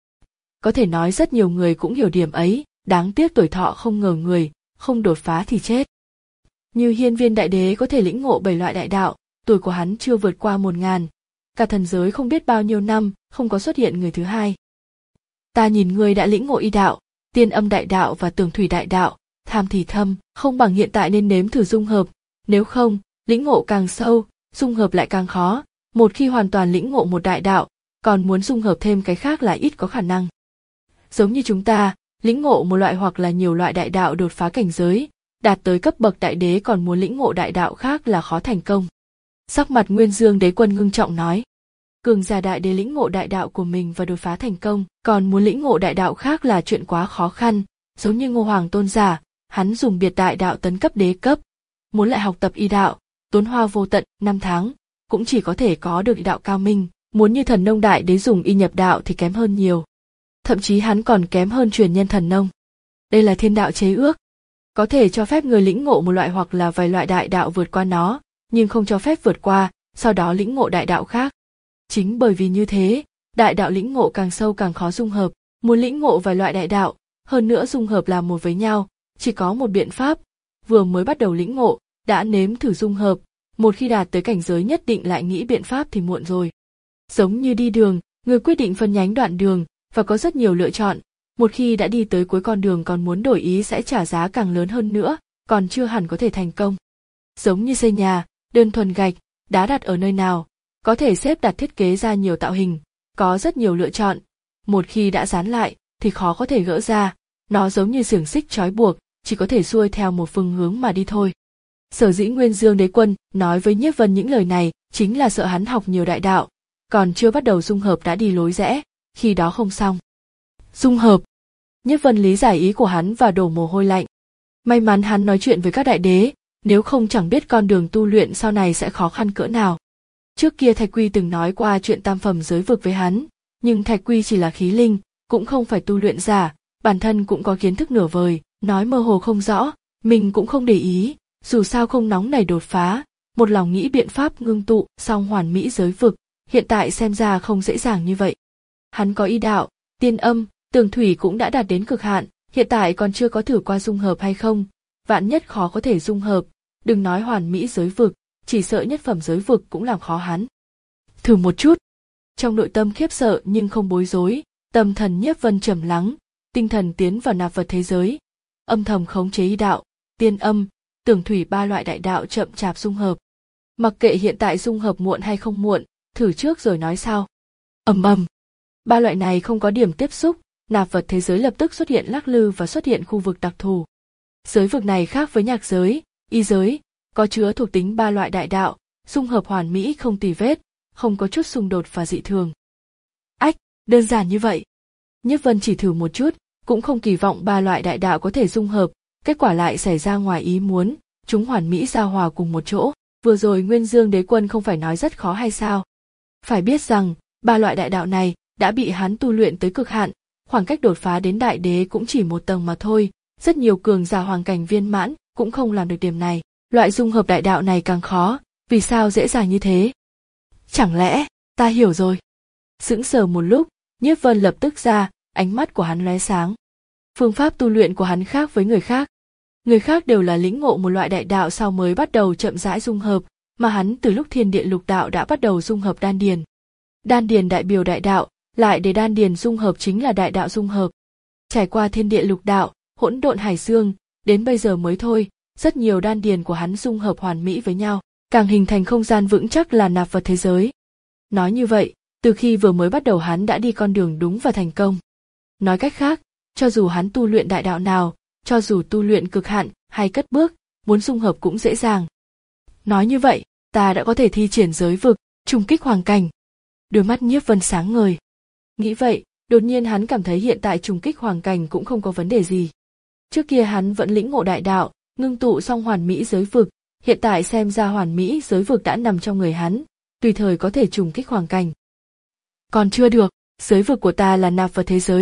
Có thể nói rất nhiều người cũng hiểu điểm ấy, đáng tiếc tuổi thọ không ngờ người, không đột phá thì chết. Như Hiên Viên Đại Đế có thể lĩnh ngộ bảy loại đại đạo, tuổi của hắn chưa vượt qua một ngàn, cả thần giới không biết bao nhiêu năm, không có xuất hiện người thứ hai. Ta nhìn ngươi đã lĩnh ngộ y đạo, tiên âm đại đạo và tường thủy đại đạo, tham thì thâm, không bằng hiện tại nên nếm thử dung hợp, nếu không, lĩnh ngộ càng sâu, dung hợp lại càng khó, một khi hoàn toàn lĩnh ngộ một đại đạo, còn muốn dung hợp thêm cái khác là ít có khả năng. Giống như chúng ta, lĩnh ngộ một loại hoặc là nhiều loại đại đạo đột phá cảnh giới, đạt tới cấp bậc đại đế còn muốn lĩnh ngộ đại đạo khác là khó thành công. Sắc mặt Nguyên Dương Đế Quân ngưng trọng nói, cường giả đại đế lĩnh ngộ đại đạo của mình và đột phá thành công, còn muốn lĩnh ngộ đại đạo khác là chuyện quá khó khăn, giống như Ngô Hoàng Tôn giả, hắn dùng biệt đại đạo tấn cấp đế cấp, muốn lại học tập y đạo, tốn hoa vô tận, năm tháng, cũng chỉ có thể có được y đạo cao minh, muốn như Thần Nông Đại Đế dùng y nhập đạo thì kém hơn nhiều. Thậm chí hắn còn kém hơn truyền nhân Thần Nông. Đây là thiên đạo chế ước, có thể cho phép người lĩnh ngộ một loại hoặc là vài loại đại đạo vượt qua nó, nhưng không cho phép vượt qua, sau đó lĩnh ngộ đại đạo khác. Chính bởi vì như thế, đại đạo lĩnh ngộ càng sâu càng khó dung hợp, muốn lĩnh ngộ vài loại đại đạo, hơn nữa dung hợp làm một với nhau, chỉ có một biện pháp, vừa mới bắt đầu lĩnh ngộ, đã nếm thử dung hợp, một khi đạt tới cảnh giới nhất định lại nghĩ biện pháp thì muộn rồi. Giống như đi đường, người quyết định phân nhánh đoạn đường, và có rất nhiều lựa chọn, một khi đã đi tới cuối con đường còn muốn đổi ý sẽ trả giá càng lớn hơn nữa, còn chưa hẳn có thể thành công. Giống như xây nhà, đơn thuần gạch, đá đặt ở nơi nào, có thể xếp đặt thiết kế ra nhiều tạo hình, có rất nhiều lựa chọn, một khi đã dán lại thì khó có thể gỡ ra, nó giống như xiềng xích trói buộc, chỉ có thể xuôi theo một phương hướng mà đi thôi. Sở dĩ Nguyên Dương Đế Quân nói với Nhiếp Vân những lời này chính là sợ hắn học nhiều đại đạo, còn chưa bắt đầu dung hợp đã đi lối rẽ, khi đó không xong. Dung hợp. Nhiếp Vân lý giải ý của hắn và đổ mồ hôi lạnh. May mắn hắn nói chuyện với các đại đế, nếu không chẳng biết con đường tu luyện sau này sẽ khó khăn cỡ nào. Trước kia Thạch Quy từng nói qua chuyện tam phẩm giới vực với hắn, nhưng Thạch Quy chỉ là khí linh, cũng không phải tu luyện giả, bản thân cũng có kiến thức nửa vời, nói mơ hồ không rõ, mình cũng không để ý, dù sao không nóng nảy đột phá, một lòng nghĩ biện pháp ngưng tụ xong hoàn mỹ giới vực, hiện tại xem ra không dễ dàng như vậy. Hắn có y đạo, tiên âm, tường thủy cũng đã đạt đến cực hạn, hiện tại còn chưa có thử qua dung hợp hay không, vạn nhất khó có thể dung hợp, đừng nói hoàn mỹ giới vực, chỉ sợ nhất phẩm giới vực cũng làm khó hắn. Thử một chút. Trong nội tâm khiếp sợ nhưng không bối rối, tâm thần Nhiếp Vân trầm lắng, tinh thần tiến vào nạp vật thế giới, âm thầm khống chế y đạo, tiên âm, tường thủy ba loại đại đạo chậm chạp dung hợp. Mặc kệ hiện tại dung hợp muộn hay không muộn, thử trước rồi nói sau. Ầm ầm. Ba loại này không có điểm tiếp xúc, nạp vật thế giới lập tức xuất hiện lắc lư và xuất hiện khu vực đặc thù. Giới vực này khác với nhạc giới, y giới, có chứa thuộc tính ba loại đại đạo, dung hợp hoàn mỹ không tì vết, không có chút xung đột và dị thường. Ách, đơn giản như vậy. Nhiếp Vân chỉ thử một chút, cũng không kỳ vọng ba loại đại đạo có thể dung hợp, kết quả lại xảy ra ngoài ý muốn, chúng hoàn mỹ giao hòa cùng một chỗ. Vừa rồi Nguyên Dương Đế Quân không phải nói rất khó hay sao? Phải biết rằng, ba loại đại đạo này đã bị hắn tu luyện tới cực hạn, khoảng cách đột phá đến đại đế cũng chỉ một tầng mà thôi, rất nhiều cường giả hoàng cảnh viên mãn cũng không làm được điểm này. Loại dung hợp đại đạo này càng khó, vì sao dễ dàng như thế? Chẳng lẽ, ta hiểu rồi. Sững sờ một lúc, Nhiếp Vân lập tức ra, ánh mắt của hắn lóe sáng. Phương pháp tu luyện của hắn khác với người khác. Người khác đều là lĩnh ngộ một loại đại đạo sau mới bắt đầu chậm rãi dung hợp, mà hắn từ lúc thiên địa lục đạo đã bắt đầu dung hợp đan điền. Đan điền đại biểu đại đạo, lại để đan điền dung hợp chính là đại đạo dung hợp. Trải qua thiên địa lục đạo, hỗn độn hải dương, đến bây giờ mới thôi, rất nhiều đan điền của hắn dung hợp hoàn mỹ với nhau, càng hình thành không gian vững chắc là nạp vật thế giới. Nói như vậy, từ khi vừa mới bắt đầu hắn đã đi con đường đúng và thành công. Nói cách khác, cho dù hắn tu luyện đại đạo nào, cho dù tu luyện cực hạn hay cất bước, muốn dung hợp cũng dễ dàng. Nói như vậy, ta đã có thể thi triển giới vực, trùng kích hoàng cảnh. Đôi mắt Nhiếp Vân sáng ngời. Nghĩ vậy, đột nhiên hắn cảm thấy hiện tại trùng kích hoàng cảnh cũng không có vấn đề gì. Trước kia hắn vẫn lĩnh ngộ đại đạo, ngưng tụ xong hoàn mỹ giới vực, hiện tại xem ra hoàn mỹ giới vực đã nằm trong người hắn, tùy thời có thể trùng kích hoàng cảnh. Còn chưa được, giới vực của ta là nạp vật thế giới,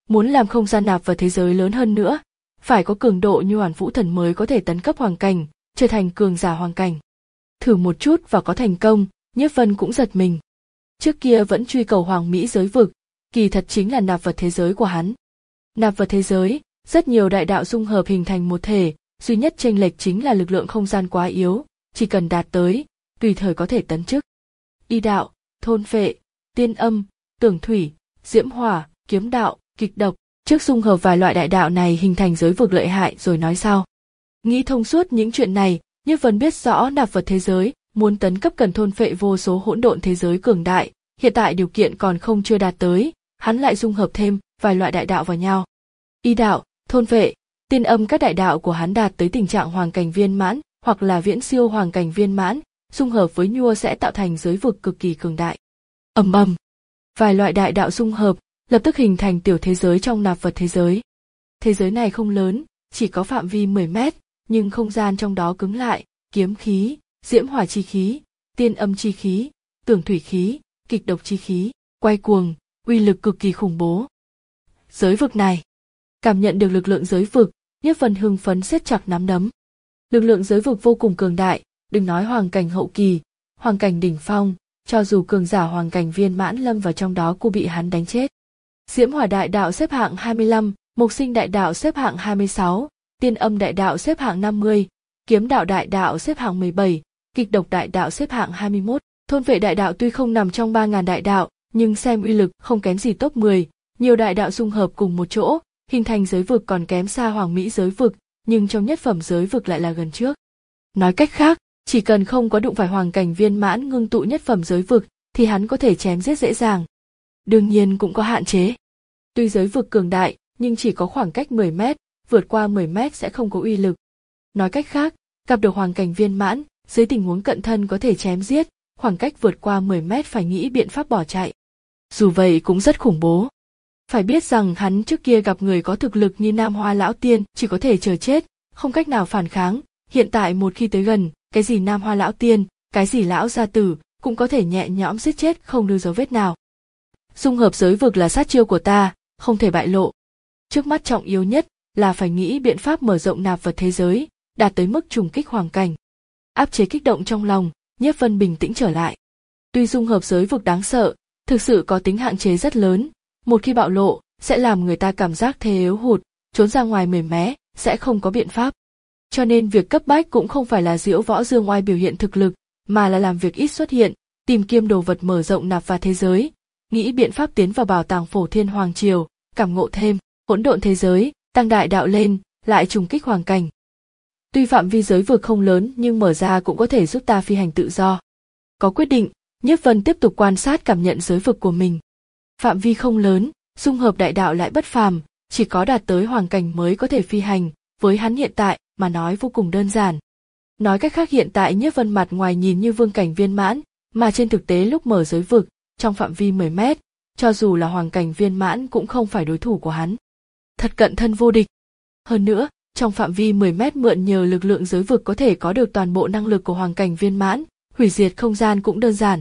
Muốn làm không gian nạp vật thế giới lớn hơn nữa, phải có cường độ như Hoàn Vũ Thần mới có thể tấn cấp hoàng cảnh, trở thành cường giả hoàng cảnh. Thử một chút và có thành công, Nhiếp Vân cũng giật mình. Trước kia vẫn truy cầu hoàng mỹ giới vực, kỳ thật chính là nạp vật thế giới của hắn. Nạp vật thế giới, rất nhiều đại đạo dung hợp hình thành một thể, duy nhất chênh lệch chính là lực lượng không gian quá yếu, chỉ cần đạt tới, tùy thời có thể tấn chức. Y đạo, thôn phệ, tiên âm, tưởng thủy, diễm hỏa, kiếm đạo, kịch độc, trước dung hợp vài loại đại đạo này hình thành giới vực lợi hại rồi nói sau. Nghĩ thông suốt những chuyện này, Nhiếp Vân biết rõ nạp vật thế giới, muốn tấn cấp cần thôn phệ vô số hỗn độn thế giới cường đại, hiện tại điều kiện còn không chưa đạt tới, hắn lại dung hợp thêm vài loại đại đạo vào nhau. Y đạo, thôn phệ, tiên âm các đại đạo của hắn đạt tới tình trạng hoàng cảnh viên mãn, hoặc là viễn siêu hoàng cảnh viên mãn, dung hợp với nhua sẽ tạo thành giới vực cực kỳ cường đại. Ầm ầm, vài loại đại đạo dung hợp, lập tức hình thành tiểu thế giới trong nạp vật thế giới. Thế giới này không lớn, chỉ có phạm vi mười mét, nhưng không gian trong đó cứng lại, kiếm khí, diễm hỏa chi khí, tiên âm chi khí, tưởng thủy khí, kịch độc chi khí, quay cuồng, uy lực cực kỳ khủng bố. Giới vực này, cảm nhận được lực lượng giới vực, Nhiếp Vân hưng phấn siết chặt nắm đấm. Lực lượng giới vực vô cùng cường đại, đừng nói hoàng cảnh hậu kỳ, hoàng cảnh đỉnh phong, cho dù cường giả hoàng cảnh viên mãn lâm vào trong đó cũng bị hắn đánh chết. Diễm hỏa đại đạo xếp hạng hai mươi lăm, mộc sinh đại đạo xếp hạng hai mươi sáu, tiên âm đại đạo xếp hạng năm mươi, kiếm đạo đại đạo xếp hạng mười bảy, kịch độc đại đạo xếp hạng hai mươi mốt, thôn vệ đại đạo tuy không nằm trong ba nghìn đại đạo, nhưng xem uy lực không kém gì top mười, nhiều đại đạo dung hợp cùng một chỗ, hình thành giới vực còn kém xa hoàng mỹ giới vực, nhưng trong nhất phẩm giới vực lại là gần trước. Nói cách khác, chỉ cần không có đụng phải hoàng cảnh viên mãn ngưng tụ nhất phẩm giới vực, thì hắn có thể chém giết dễ dàng. Đương nhiên cũng có hạn chế. Tuy giới vực cường đại, nhưng chỉ có khoảng cách mười mét, vượt qua mười mét sẽ không có uy lực. Nói cách khác, gặp được hoàng cảnh viên mãn, dưới tình huống cận thân có thể chém giết, khoảng cách vượt qua mười mét phải nghĩ biện pháp bỏ chạy. Dù vậy cũng rất khủng bố. Phải biết rằng hắn trước kia gặp người có thực lực như Nam Hoa Lão Tiên chỉ có thể chờ chết, không cách nào phản kháng, hiện tại một khi tới gần, cái gì Nam Hoa Lão Tiên, cái gì Lão Gia Tử, cũng có thể nhẹ nhõm giết chết không lưu dấu vết nào. Dung hợp giới vực là sát chiêu của ta, không thể bại lộ. Trước mắt trọng yếu nhất là phải nghĩ biện pháp mở rộng nạp vật thế giới, đạt tới mức trùng kích hoàng cảnh. Áp chế kích động trong lòng, Nhiếp Vân bình tĩnh trở lại. Tuy dung hợp giới vực đáng sợ, thực sự có tính hạn chế rất lớn, một khi bạo lộ, sẽ làm người ta cảm giác thế yếu hụt, trốn ra ngoài mềm mé, sẽ không có biện pháp. Cho nên việc cấp bách cũng không phải là diễu võ dương oai biểu hiện thực lực, mà là làm việc ít xuất hiện, tìm kiếm đồ vật mở rộng nạp vật thế giới, nghĩ biện pháp tiến vào bảo tàng Phổ Thiên Hoàng Triều, cảm ngộ thêm hỗn độn thế giới, tăng đại đạo lên, lại trùng kích hoàng cảnh. Tuy phạm vi giới vực không lớn nhưng mở ra cũng có thể giúp ta phi hành tự do. Có quyết định, Nhiếp Vân tiếp tục quan sát cảm nhận giới vực của mình. Phạm vi không lớn, dung hợp đại đạo lại bất phàm, chỉ có đạt tới hoàng cảnh mới có thể phi hành, với hắn hiện tại mà nói vô cùng đơn giản. Nói cách khác hiện tại Nhiếp Vân mặt ngoài nhìn như vương cảnh viên mãn, mà trên thực tế lúc mở giới vực, trong phạm vi mười mét, cho dù là hoàng cảnh viên mãn cũng không phải đối thủ của hắn. Thật cận thân vô địch. Hơn nữa, trong phạm vi mười mét mượn nhờ lực lượng giới vực có thể có được toàn bộ năng lực của hoàng cảnh viên mãn, hủy diệt không gian cũng đơn giản.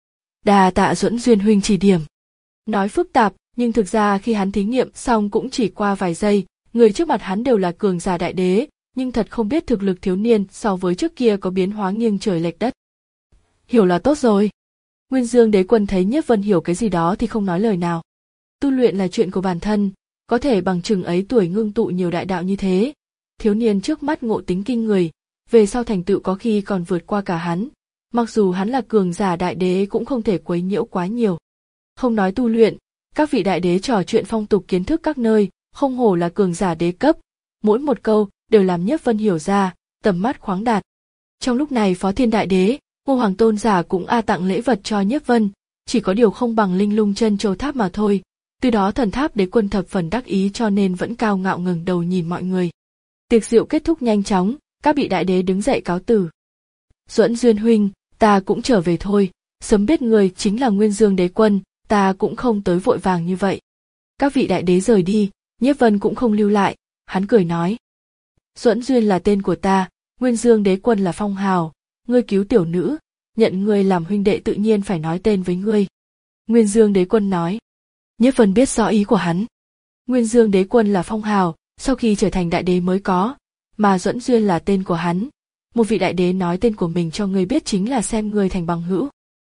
Đà tạ Duẫn Duyên huynh chỉ điểm. Nói phức tạp, nhưng thực ra khi hắn thí nghiệm xong cũng chỉ qua vài giây, người trước mặt hắn đều là cường giả đại đế, nhưng thật không biết thực lực thiếu niên so với trước kia có biến hóa nghiêng trời lệch đất. Hiểu là tốt rồi. Nguyên Dương Đế Quân thấy Nhiếp Vân hiểu cái gì đó thì không nói lời nào. Tu luyện là chuyện của bản thân, có thể bằng chừng ấy tuổi ngưng tụ nhiều đại đạo như thế. Thiếu niên trước mắt ngộ tính kinh người, về sau thành tựu có khi còn vượt qua cả hắn. Mặc dù hắn là cường giả đại đế cũng không thể quấy nhiễu quá nhiều. Không nói tu luyện, các vị đại đế trò chuyện phong tục kiến thức các nơi, không hổ là cường giả đế cấp. Mỗi một câu đều làm Nhiếp Vân hiểu ra, tầm mắt khoáng đạt. Trong lúc này Phó Thiên Đại Đế, Ngô Hoàng Tôn giả cũng a tặng lễ vật cho Nhiếp Vân, chỉ có điều không bằng Linh Lung Chân Châu Tháp mà thôi. Từ đó Thần Tháp Đế Quân thập phần đắc ý cho nên vẫn cao ngạo ngẩng đầu nhìn mọi người. Tiệc rượu kết thúc nhanh chóng, các vị đại đế đứng dậy cáo từ. Duẫn Duyên huynh, ta cũng trở về thôi, sớm biết người chính là Nguyên Dương Đế Quân, ta cũng không tới vội vàng như vậy. Các vị đại đế rời đi, Nhiếp Vân cũng không lưu lại, hắn cười nói. Duẫn Duyên là tên của ta, Nguyên Dương Đế Quân là phong hào, ngươi cứu tiểu nữ, nhận ngươi làm huynh đệ tự nhiên phải nói tên với ngươi. Nguyên Dương Đế Quân nói. Nhiếp Vân biết rõ ý của hắn. Nguyên Dương Đế Quân là phong hào, sau khi trở thành đại đế mới có, mà Duẫn Duyên là tên của hắn. Một vị đại đế nói tên của mình cho ngươi biết chính là xem ngươi thành bằng hữu.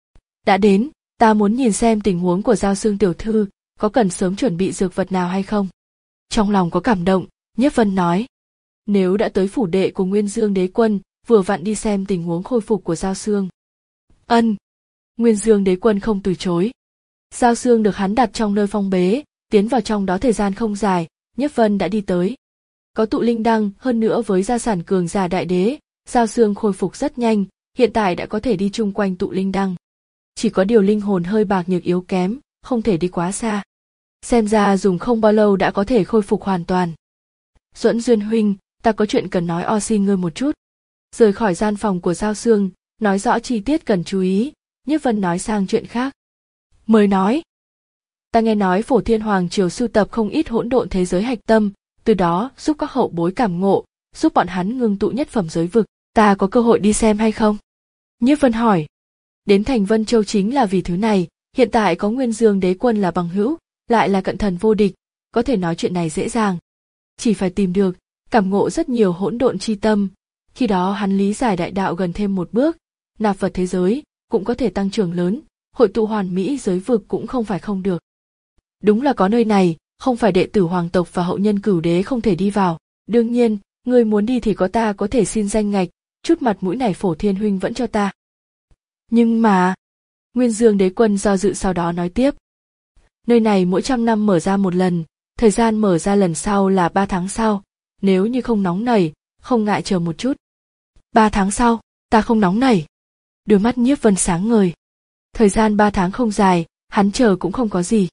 Đã đến, ta muốn nhìn xem tình huống của Giao Xương tiểu thư, có cần sớm chuẩn bị dược vật nào hay không? Trong lòng có cảm động, Nhiếp Vân nói. Nếu đã tới phủ đệ của Nguyên Dương Đế Quân, vừa vặn đi xem tình huống khôi phục của Giao Xương. Ân. Nguyên Dương Đế Quân không từ chối. Giao Xương được hắn đặt trong nơi phong bế, tiến vào trong đó thời gian không dài, Nhiếp Vân đã đi tới. Có tụ linh đăng, hơn nữa với gia sản cường giả đại đế, Giao Xương khôi phục rất nhanh, hiện tại đã có thể đi chung quanh tụ linh đăng. Chỉ có điều linh hồn hơi bạc nhược yếu kém, không thể đi quá xa. Xem ra dùng không bao lâu đã có thể khôi phục hoàn toàn. Duẫn Duyên huynh, ta có chuyện cần nói o xin ngươi một chút. Rời khỏi gian phòng của Giao Xương, nói rõ chi tiết cần chú ý, Nhiếp Vân nói sang chuyện khác. Mới nói. Ta nghe nói Phổ Thiên Hoàng triều sưu tập không ít hỗn độn thế giới hạch tâm, từ đó giúp các hậu bối cảm ngộ, giúp bọn hắn ngưng tụ nhất phẩm giới vực, ta có cơ hội đi xem hay không? Nhiếp Vân hỏi. Đến thành Vân Châu chính là vì thứ này, hiện tại có Nguyên Dương Đế Quân là bằng hữu, lại là cận thần vô địch, có thể nói chuyện này dễ dàng. Chỉ phải tìm được, cảm ngộ rất nhiều hỗn độn chi tâm, khi đó hắn lý giải đại đạo gần thêm một bước, nạp vật thế giới cũng có thể tăng trưởng lớn, hội tụ hoàn mỹ giới vực cũng không phải không được. Đúng là có nơi này, không phải đệ tử hoàng tộc và hậu nhân cửu đế không thể đi vào, đương nhiên, người muốn đi thì có ta có thể xin danh ngạch, chút mặt mũi này Phổ Thiên huynh vẫn cho ta. Nhưng mà, Nguyên Dương Đế Quân do dự sau đó nói tiếp. Nơi này mỗi trăm năm mở ra một lần, thời gian mở ra lần sau là ba tháng sau, nếu như không nóng nảy, không ngại chờ một chút. Ba tháng sau, ta không nóng nảy. Đôi mắt Nhiếp Vân sáng ngời. Thời gian ba tháng không dài, hắn chờ cũng không có gì.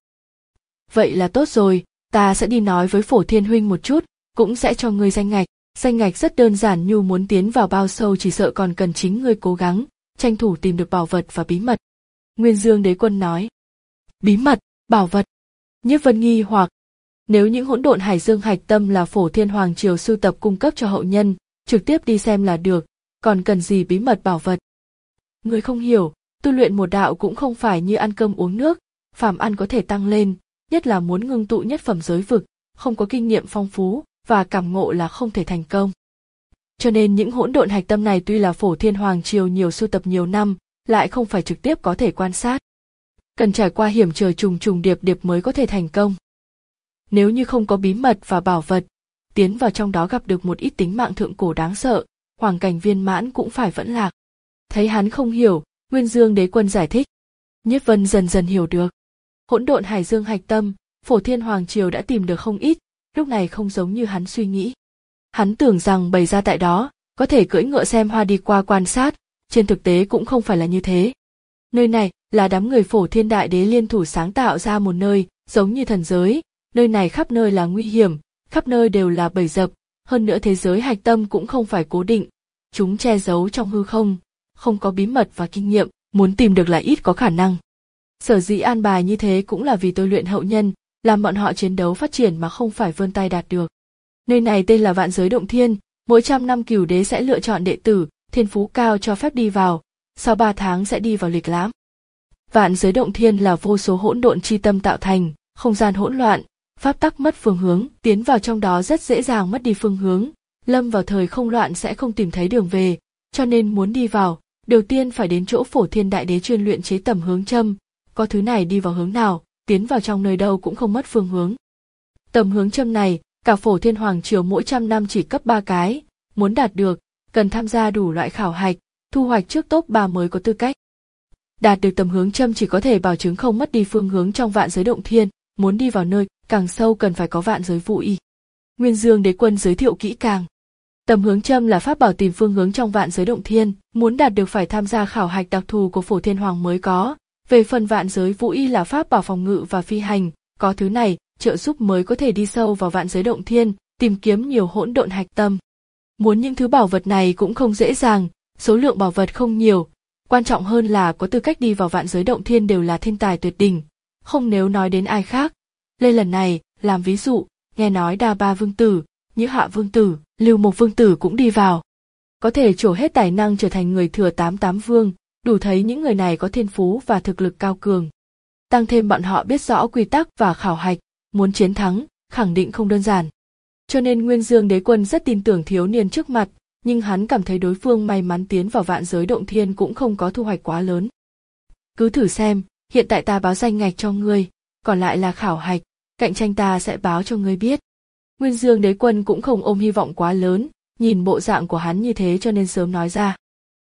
Vậy là tốt rồi, ta sẽ đi nói với Phổ Thiên huynh một chút, cũng sẽ cho ngươi danh ngạch. Danh ngạch rất đơn giản, nhu muốn tiến vào bao sâu chỉ sợ còn cần chính ngươi cố gắng, tranh thủ tìm được bảo vật và bí mật. Nguyên Dương Đế Quân nói. Bí mật, bảo vật. Nhiếp Vân nghi hoặc. Nếu những hỗn độn hải dương hạch tâm là Phổ Thiên Hoàng triều sưu tập cung cấp cho hậu nhân, trực tiếp đi xem là được, còn cần gì bí mật bảo vật. Ngươi không hiểu, tu luyện một đạo cũng không phải như ăn cơm uống nước, phàm ăn có thể tăng lên, nhất là muốn ngưng tụ nhất phẩm giới vực, không có kinh nghiệm phong phú và cảm ngộ là không thể thành công. Cho nên những hỗn độn hạch tâm này tuy là Phổ Thiên Hoàng triều nhiều sưu tập nhiều năm, lại không phải trực tiếp có thể quan sát. Cần trải qua hiểm trở trùng trùng điệp điệp mới có thể thành công. Nếu như không có bí mật và bảo vật, tiến vào trong đó gặp được một ít tính mạng thượng cổ đáng sợ, hoàng cảnh viên mãn cũng phải vẫn lạc. Thấy hắn không hiểu, Nguyên Dương Đế Quân giải thích. Nhiếp Vân dần dần hiểu được. Hỗn độn hải dương hạch tâm, Phổ Thiên Hoàng triều đã tìm được không ít, lúc này không giống như hắn suy nghĩ. Hắn tưởng rằng bày ra tại đó, có thể cưỡi ngựa xem hoa đi qua quan sát, trên thực tế cũng không phải là như thế. Nơi này là đám người Phổ Thiên Đại Đế liên thủ sáng tạo ra một nơi, giống như thần giới, nơi này khắp nơi là nguy hiểm, khắp nơi đều là bẫy dập, hơn nữa thế giới hạch tâm cũng không phải cố định, chúng che giấu trong hư không, không có bí mật và kinh nghiệm, muốn tìm được là ít có khả năng. Sở dĩ an bài như thế cũng là vì tôi luyện hậu nhân, làm bọn họ chiến đấu phát triển mà không phải vươn tay đạt được. Nơi này tên là Vạn Giới Động Thiên, mỗi trăm năm cửu đế sẽ lựa chọn đệ tử, thiên phú cao cho phép đi vào, sau ba tháng sẽ đi vào lịch lãm. Vạn Giới Động Thiên là vô số hỗn độn chi tâm tạo thành, không gian hỗn loạn, pháp tắc mất phương hướng, tiến vào trong đó rất dễ dàng mất đi phương hướng, lâm vào thời không loạn sẽ không tìm thấy đường về, cho nên muốn đi vào, đầu tiên phải đến chỗ Phổ Thiên Đại Đế chuyên luyện chế tầm hướng châm, có thứ này đi vào hướng nào, tiến vào trong nơi đâu cũng không mất phương hướng. Tầm hướng châm này, cả Phổ Thiên Hoàng triều mỗi trăm năm chỉ cấp ba cái, muốn đạt được, cần tham gia đủ loại khảo hạch, thu hoạch trước top ba mới có tư cách. Đạt được tầm hướng châm chỉ có thể bảo chứng không mất đi phương hướng trong Vạn Giới Động Thiên, muốn đi vào nơi càng sâu cần phải có Vạn Giới Vũ Y. Nguyên Dương Đế Quân giới thiệu kỹ càng. Tầm hướng châm là pháp bảo tìm phương hướng trong Vạn Giới Động Thiên, muốn đạt được phải tham gia khảo hạch đặc thù của Phổ Thiên Hoàng mới có. Về phần Vạn Giới Vũ Y là pháp bảo phòng ngự và phi hành, có thứ này, trợ giúp mới có thể đi sâu vào Vạn Giới Động Thiên, tìm kiếm nhiều hỗn độn hạch tâm. Muốn những thứ bảo vật này cũng không dễ dàng, số lượng bảo vật không nhiều, quan trọng hơn là có tư cách đi vào Vạn Giới Động Thiên đều là thiên tài tuyệt đỉnh, không nếu nói đến ai khác. Lê lần này, làm ví dụ, nghe nói Đa Ba Vương Tử, Nhữ Hạ Vương Tử, Lưu Mộc Vương Tử cũng đi vào. Có thể trổ hết tài năng trở thành người thừa tám tám vương, đủ thấy những người này có thiên phú và thực lực cao cường. Tăng thêm bọn họ biết rõ quy tắc và khảo hạch, muốn chiến thắng, khẳng định không đơn giản. Cho nên Nguyên Dương Đế Quân rất tin tưởng thiếu niên trước mặt, nhưng hắn cảm thấy đối phương may mắn tiến vào vạn giới động thiên cũng không có thu hoạch quá lớn. Cứ thử xem, hiện tại ta báo danh ngạch cho ngươi, còn lại là khảo hạch, cạnh tranh ta sẽ báo cho ngươi biết. Nguyên Dương Đế Quân cũng không ôm hy vọng quá lớn, nhìn bộ dạng của hắn như thế cho nên sớm nói ra.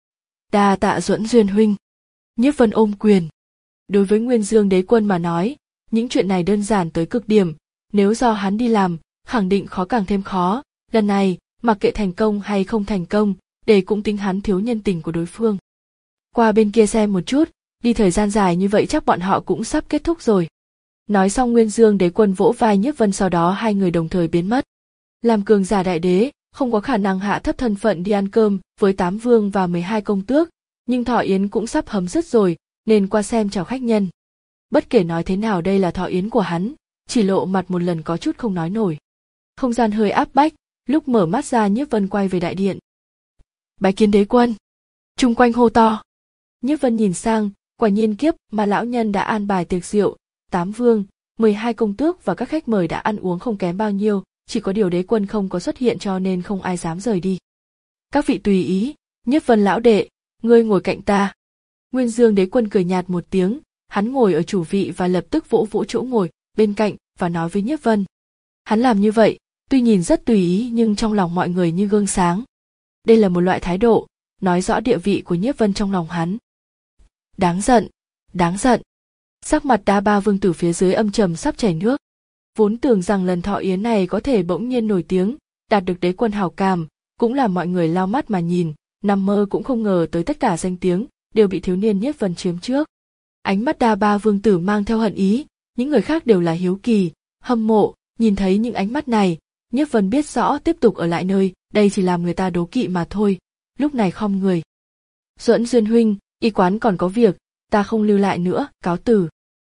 Đa tạ Duẫn Duyên huynh. Nhiếp Vân ôm quyền. Đối với Nguyên Dương Đế Quân mà nói, những chuyện này đơn giản tới cực điểm, nếu do hắn đi làm, khẳng định khó càng thêm khó, lần này, mặc kệ thành công hay không thành công, để cũng tính hắn thiếu nhân tình của đối phương. Qua bên kia xem một chút, đi thời gian dài như vậy chắc bọn họ cũng sắp kết thúc rồi. Nói xong Nguyên Dương Đế Quân vỗ vai Nhiếp Vân, sau đó hai người đồng thời biến mất. Làm cường giả đại đế, không có khả năng hạ thấp thân phận đi ăn cơm với tám vương và mười hai công tước, nhưng thọ yến cũng sắp hấm dứt rồi, nên qua xem chào khách nhân. Bất kể nói thế nào đây là thọ yến của hắn, chỉ lộ mặt một lần có chút không nói nổi. Không gian hơi áp bách, lúc mở mắt ra Nhiếp Vân quay về đại điện. Bái kiến Đế Quân. Chung quanh hô to. Nhiếp Vân nhìn sang, quả nhiên kiếp mà lão nhân đã an bài tiệc rượu, tám vương, mười hai công tước và các khách mời đã ăn uống không kém bao nhiêu, chỉ có điều Đế Quân không có xuất hiện cho nên không ai dám rời đi. Các vị tùy ý, Nhiếp Vân lão đệ, ngươi ngồi cạnh ta. Nguyên Dương Đế Quân cười nhạt một tiếng, hắn ngồi ở chủ vị và lập tức vỗ vỗ chỗ ngồi bên cạnh và nói với Nhiếp Vân. Hắn làm như vậy, tuy nhìn rất tùy ý nhưng trong lòng mọi người như gương sáng. Đây là một loại thái độ, nói rõ địa vị của Nhiếp Vân trong lòng hắn. Đáng giận, đáng giận. Sắc mặt đa ba vương tử phía dưới âm trầm sắp chảy nước. Vốn tưởng rằng lần thọ yến này có thể bỗng nhiên nổi tiếng, đạt được Đế Quân hảo cảm, cũng làm mọi người lau mắt mà nhìn, nằm mơ cũng không ngờ tới tất cả danh tiếng đều bị thiếu niên Nhiếp Vân chiếm trước. Ánh mắt đa ba vương tử mang theo hận ý, những người khác đều là hiếu kỳ, hâm mộ, nhìn thấy những ánh mắt này, Nhiếp Vân biết rõ tiếp tục ở lại nơi đây chỉ làm người ta đố kỵ mà thôi, lúc này khom người. Duẫn Duyên huynh, y quán còn có việc, ta không lưu lại nữa, cáo từ.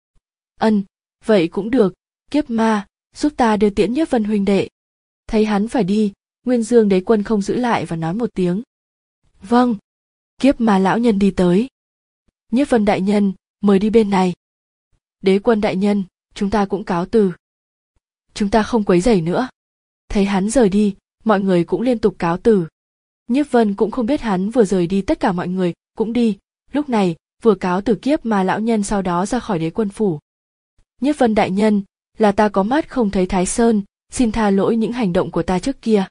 Ân, vậy cũng được, Kiếp Ma, giúp ta đưa tiễn Nhiếp Vân huynh đệ. Thấy hắn phải đi, Nguyên Dương Đế Quân không giữ lại và nói một tiếng. Vâng. Kiếp Ma lão nhân đi tới. Nhiếp Vân đại nhân, mời đi bên này. Đế Quân đại nhân, chúng ta cũng cáo từ. Chúng ta không quấy rầy nữa. Thấy hắn rời đi, mọi người cũng liên tục cáo từ. Nhiếp Vân cũng không biết hắn vừa rời đi tất cả mọi người cũng đi, lúc này vừa cáo từ Kiếp Ma lão nhân sau đó ra khỏi Đế Quân phủ. Nhiếp Vân đại nhân, là ta có mắt không thấy Thái Sơn, xin tha lỗi những hành động của ta trước kia.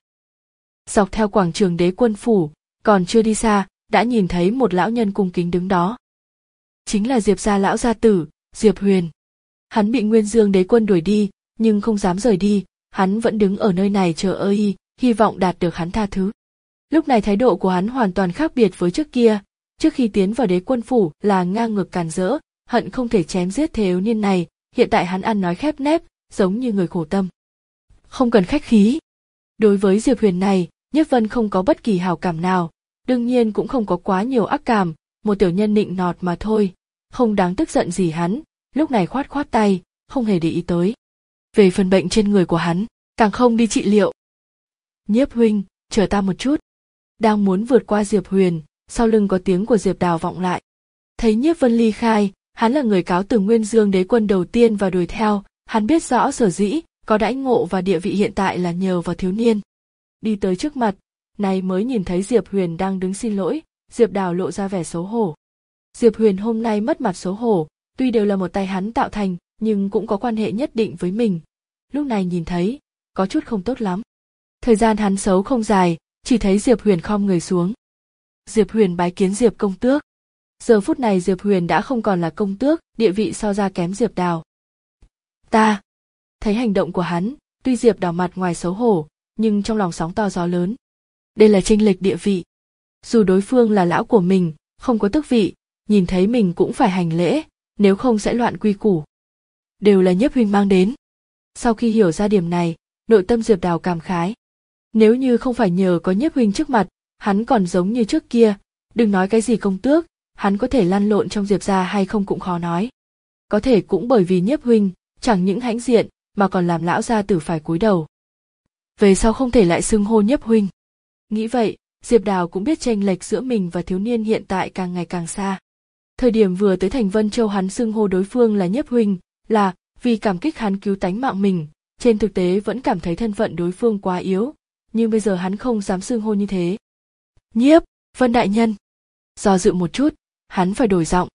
Dọc theo quảng trường Đế Quân phủ, còn chưa đi xa, đã nhìn thấy một lão nhân cung kính đứng đó. Chính là Diệp gia lão gia tử, Diệp Huyền. Hắn bị Nguyên Dương Đế Quân đuổi đi, nhưng không dám rời đi, hắn vẫn đứng ở nơi này chờ ơ hy vọng đạt được hắn tha thứ. Lúc này thái độ của hắn hoàn toàn khác biệt với trước kia, trước khi tiến vào Đế Quân phủ là ngang ngược càn rỡ, hận không thể chém giết thiếu niên này, hiện tại hắn ăn nói khép nép, giống như người khổ tâm. Không cần khách khí. Đối với Diệp Huyền này, Nhiếp Vân không có bất kỳ hảo cảm nào, đương nhiên cũng không có quá nhiều ác cảm, một tiểu nhân nịnh nọt mà thôi, không đáng tức giận gì hắn, lúc này khoát khoát tay, không hề để ý tới. Về phần bệnh trên người của hắn, càng không đi trị liệu. Nhiếp huynh, chờ ta một chút. Đang muốn vượt qua Diệp Huyền, sau lưng có tiếng của Diệp Đào vọng lại. Thấy Nhiếp Vân ly khai, hắn là người cáo từ Nguyên Dương Đế Quân đầu tiên và đuổi theo, hắn biết rõ sở dĩ, có đãi ngộ và địa vị hiện tại là nhờ vào thiếu niên. Đi tới trước mặt, này mới nhìn thấy Diệp Huyền đang đứng xin lỗi, Diệp Đào lộ ra vẻ xấu hổ. Diệp Huyền hôm nay mất mặt xấu hổ, tuy đều là một tay hắn tạo thành, nhưng cũng có quan hệ nhất định với mình. Lúc này nhìn thấy, có chút không tốt lắm. Thời gian hắn xấu không dài, chỉ thấy Diệp Huyền khom người xuống. Diệp Huyền bái kiến Diệp công tước. Giờ phút này Diệp Huyền đã không còn là công tước, địa vị so ra kém Diệp Đào. Ta, thấy hành động của hắn, tuy Diệp Đào mặt ngoài xấu hổ, nhưng trong lòng sóng to gió lớn. Đây là chênh lệch địa vị. Dù đối phương là lão của mình, không có tước vị, nhìn thấy mình cũng phải hành lễ, nếu không sẽ loạn quy củ. Đều là Nhiếp huynh mang đến. Sau khi hiểu ra điểm này, nội tâm Diệp Đào cảm khái. Nếu như không phải nhờ có Nhiếp huynh trước mặt, hắn còn giống như trước kia, đừng nói cái gì công tước, hắn có thể lăn lộn trong Diệp gia hay không cũng khó nói. Có thể cũng bởi vì Nhiếp huynh, chẳng những hãnh diện, mà còn làm lão gia tử phải cúi đầu. Về sau không thể lại xưng hô Nhiếp huynh. Nghĩ vậy, Diệp Đào cũng biết chênh lệch giữa mình và thiếu niên hiện tại càng ngày càng xa. Thời điểm vừa tới thành Vân Châu hắn xưng hô đối phương là Nhiếp huynh, là vì cảm kích hắn cứu tánh mạng mình, trên thực tế vẫn cảm thấy thân phận đối phương quá yếu, nhưng bây giờ hắn không dám xưng hô như thế. Nhiếp Vân đại nhân. Do dự một chút, hắn phải đổi giọng.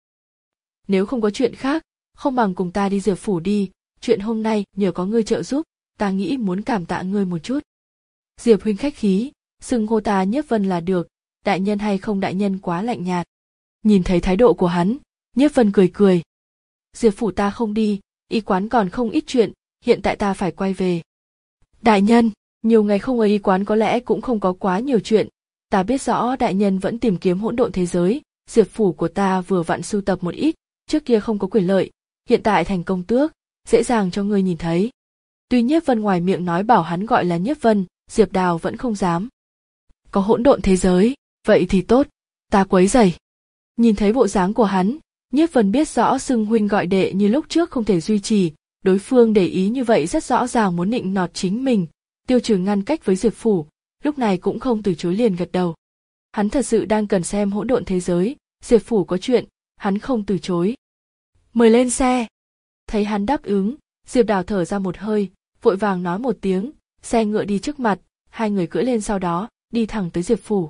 Nếu không có chuyện khác, không bằng cùng ta đi Diệp phủ đi, chuyện hôm nay nhờ có ngươi trợ giúp, ta nghĩ muốn cảm tạ ngươi một chút. Diệp huynh khách khí, xưng hô ta Nhiếp Vân là được, đại nhân hay không đại nhân quá lạnh nhạt. Nhìn thấy thái độ của hắn, Nhiếp Vân cười cười. Diệp phủ ta không đi, y quán còn không ít chuyện, hiện tại ta phải quay về. Đại nhân, nhiều ngày không ở y quán có lẽ cũng không có quá nhiều chuyện, ta biết rõ đại nhân vẫn tìm kiếm hỗn độn thế giới, Diệp phủ của ta vừa vặn sưu tập một ít, trước kia không có quyền lợi, hiện tại thành công tước, dễ dàng cho ngươi nhìn thấy. Tuy Nhiếp Vân ngoài miệng nói bảo hắn gọi là Nhiếp Vân, Diệp Đào vẫn không dám. Có hỗn độn thế giới, vậy thì tốt, ta quấy rầy. Nhìn thấy bộ dáng của hắn, Nhiếp Vân biết rõ xưng huynh gọi đệ như lúc trước không thể duy trì, đối phương để ý như vậy rất rõ ràng muốn nịnh nọt chính mình, tiêu trừ ngăn cách với Diệp phủ, lúc này cũng không từ chối liền gật đầu. Hắn thật sự đang cần xem hỗn độn thế giới, Diệp phủ có chuyện, hắn không từ chối. Mời lên xe. Thấy hắn đáp ứng, Diệp Đào thở ra một hơi, vội vàng nói một tiếng, xe ngựa đi trước mặt, hai người cưỡi lên sau đó, đi thẳng tới Diệp phủ.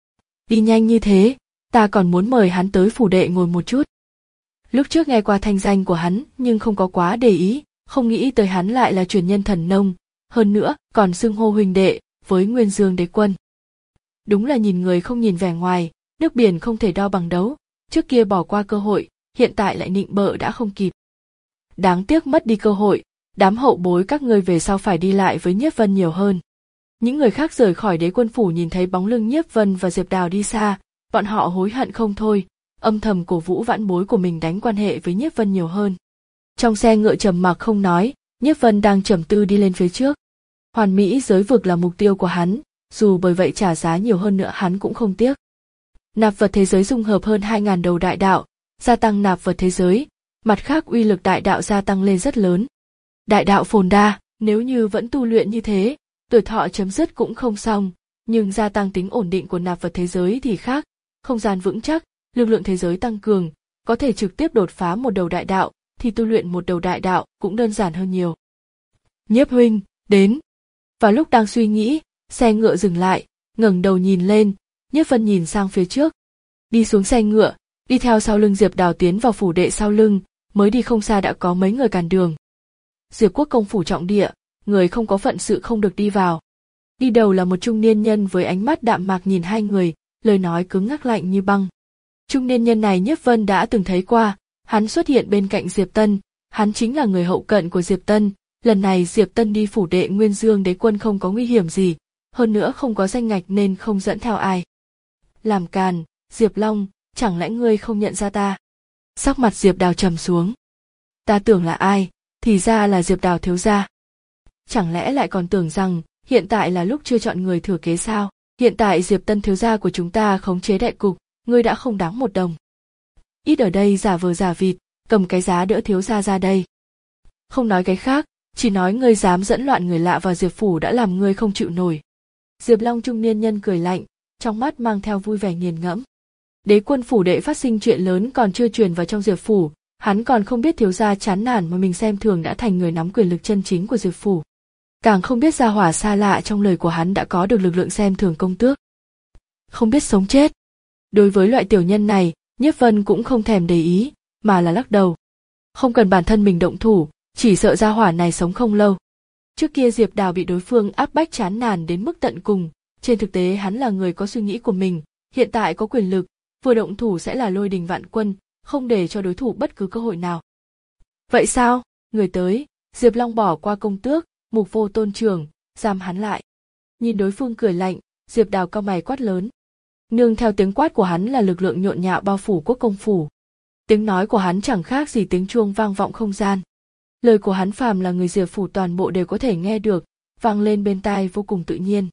Đi nhanh như thế, ta còn muốn mời hắn tới phủ đệ ngồi một chút. Lúc trước nghe qua thanh danh của hắn nhưng không có quá để ý, không nghĩ tới hắn lại là truyền nhân thần nông, hơn nữa còn xưng hô huynh đệ với Nguyên Dương đế quân. Đúng là nhìn người không nhìn vẻ ngoài, nước biển không thể đo bằng đấu, trước kia bỏ qua cơ hội, hiện tại lại nịnh bợ đã không kịp. Đáng tiếc mất đi cơ hội, đám hậu bối các ngươi về sau phải đi lại với Nhiếp Vân nhiều hơn. Những người khác rời khỏi đế quân phủ nhìn thấy bóng lưng Nhiếp Vân và Diệp Đào đi xa, bọn họ hối hận không thôi, âm thầm cổ vũ vãn bối của mình đánh quan hệ với Nhiếp Vân nhiều hơn. Trong xe ngựa trầm mặc không nói, Nhiếp Vân đang trầm tư đi lên phía trước. Hoàn mỹ giới vực là mục tiêu của hắn, dù bởi vậy trả giá nhiều hơn nữa hắn cũng không tiếc. Nạp vật thế giới dung hợp hơn hai nghìn đầu đại đạo, gia tăng nạp vật thế giới, mặt khác uy lực đại đạo gia tăng lên rất lớn. Đại đạo phồn đa, nếu như vẫn tu luyện như thế, tuổi thọ chấm dứt cũng không xong, nhưng gia tăng tính ổn định của nạp vật thế giới thì khác, không gian vững chắc, lực lượng thế giới tăng cường, có thể trực tiếp đột phá một đầu đại đạo, thì tu luyện một đầu đại đạo cũng đơn giản hơn nhiều. Nhiếp huynh, đến. Vào lúc đang suy nghĩ, xe ngựa dừng lại, ngẩng đầu nhìn lên, Nhiếp Vân nhìn sang phía trước. Đi xuống xe ngựa, đi theo sau lưng Diệp Đào tiến vào phủ đệ sau lưng, mới đi không xa đã có mấy người cản đường. Diệp Quốc công phủ trọng địa, người không có phận sự không được đi vào. Đi đầu là một trung niên nhân với ánh mắt đạm mạc nhìn hai người, lời nói cứng ngắc lạnh như băng. Trung niên nhân này Nhiếp Vân đã từng thấy qua, hắn xuất hiện bên cạnh Diệp Tân, hắn chính là người hậu cận của Diệp Tân, lần này Diệp Tân đi phủ đệ Nguyên Dương đế quân không có nguy hiểm gì, hơn nữa không có danh ngạch nên không dẫn theo ai. Làm càn, Diệp Long, chẳng lẽ ngươi không nhận ra ta? Sắc mặt Diệp Đào trầm xuống. Ta tưởng là ai, thì ra là Diệp Đào thiếu gia. Chẳng lẽ lại còn tưởng rằng hiện tại là lúc chưa chọn người thừa kế sao? Hiện tại Diệp Tân thiếu gia của chúng ta khống chế đại cục, ngươi đã không đáng một đồng. Ít ở đây giả vờ giả vịt, cầm cái giá đỡ thiếu gia ra đây. Không nói cái khác, chỉ nói ngươi dám dẫn loạn người lạ vào Diệp phủ đã làm ngươi không chịu nổi. Diệp Long trung niên nhân cười lạnh, trong mắt mang theo vui vẻ nghiền ngẫm. Đế quân phủ đệ phát sinh chuyện lớn còn chưa truyền vào trong Diệp phủ, hắn còn không biết thiếu gia chán nản mà mình xem thường đã thành người nắm quyền lực chân chính của Diệp phủ. Càng không biết gia hỏa xa lạ trong lời của hắn đã có được lực lượng xem thường công tước. Không biết sống chết. Đối với loại tiểu nhân này, Nhiếp Vân cũng không thèm để ý, mà là lắc đầu. Không cần bản thân mình động thủ, chỉ sợ gia hỏa này sống không lâu. Trước kia Diệp Đào bị đối phương áp bách chán nản đến mức tận cùng, trên thực tế hắn là người có suy nghĩ của mình, hiện tại có quyền lực, vừa động thủ sẽ là lôi đình vạn quân, không để cho đối thủ bất cứ cơ hội nào. Vậy sao? Người tới, Diệp Long bỏ qua công tước, mục vô tôn trưởng, giam hắn lại. Nhìn đối phương cười lạnh, Diệp Đào cau mày quát lớn. Nương theo tiếng quát của hắn là lực lượng nhộn nhạo bao phủ quốc công phủ. Tiếng nói của hắn chẳng khác gì tiếng chuông vang vọng không gian. Lời của hắn phàm là người Diệp phủ toàn bộ đều có thể nghe được, vang lên bên tai vô cùng tự nhiên.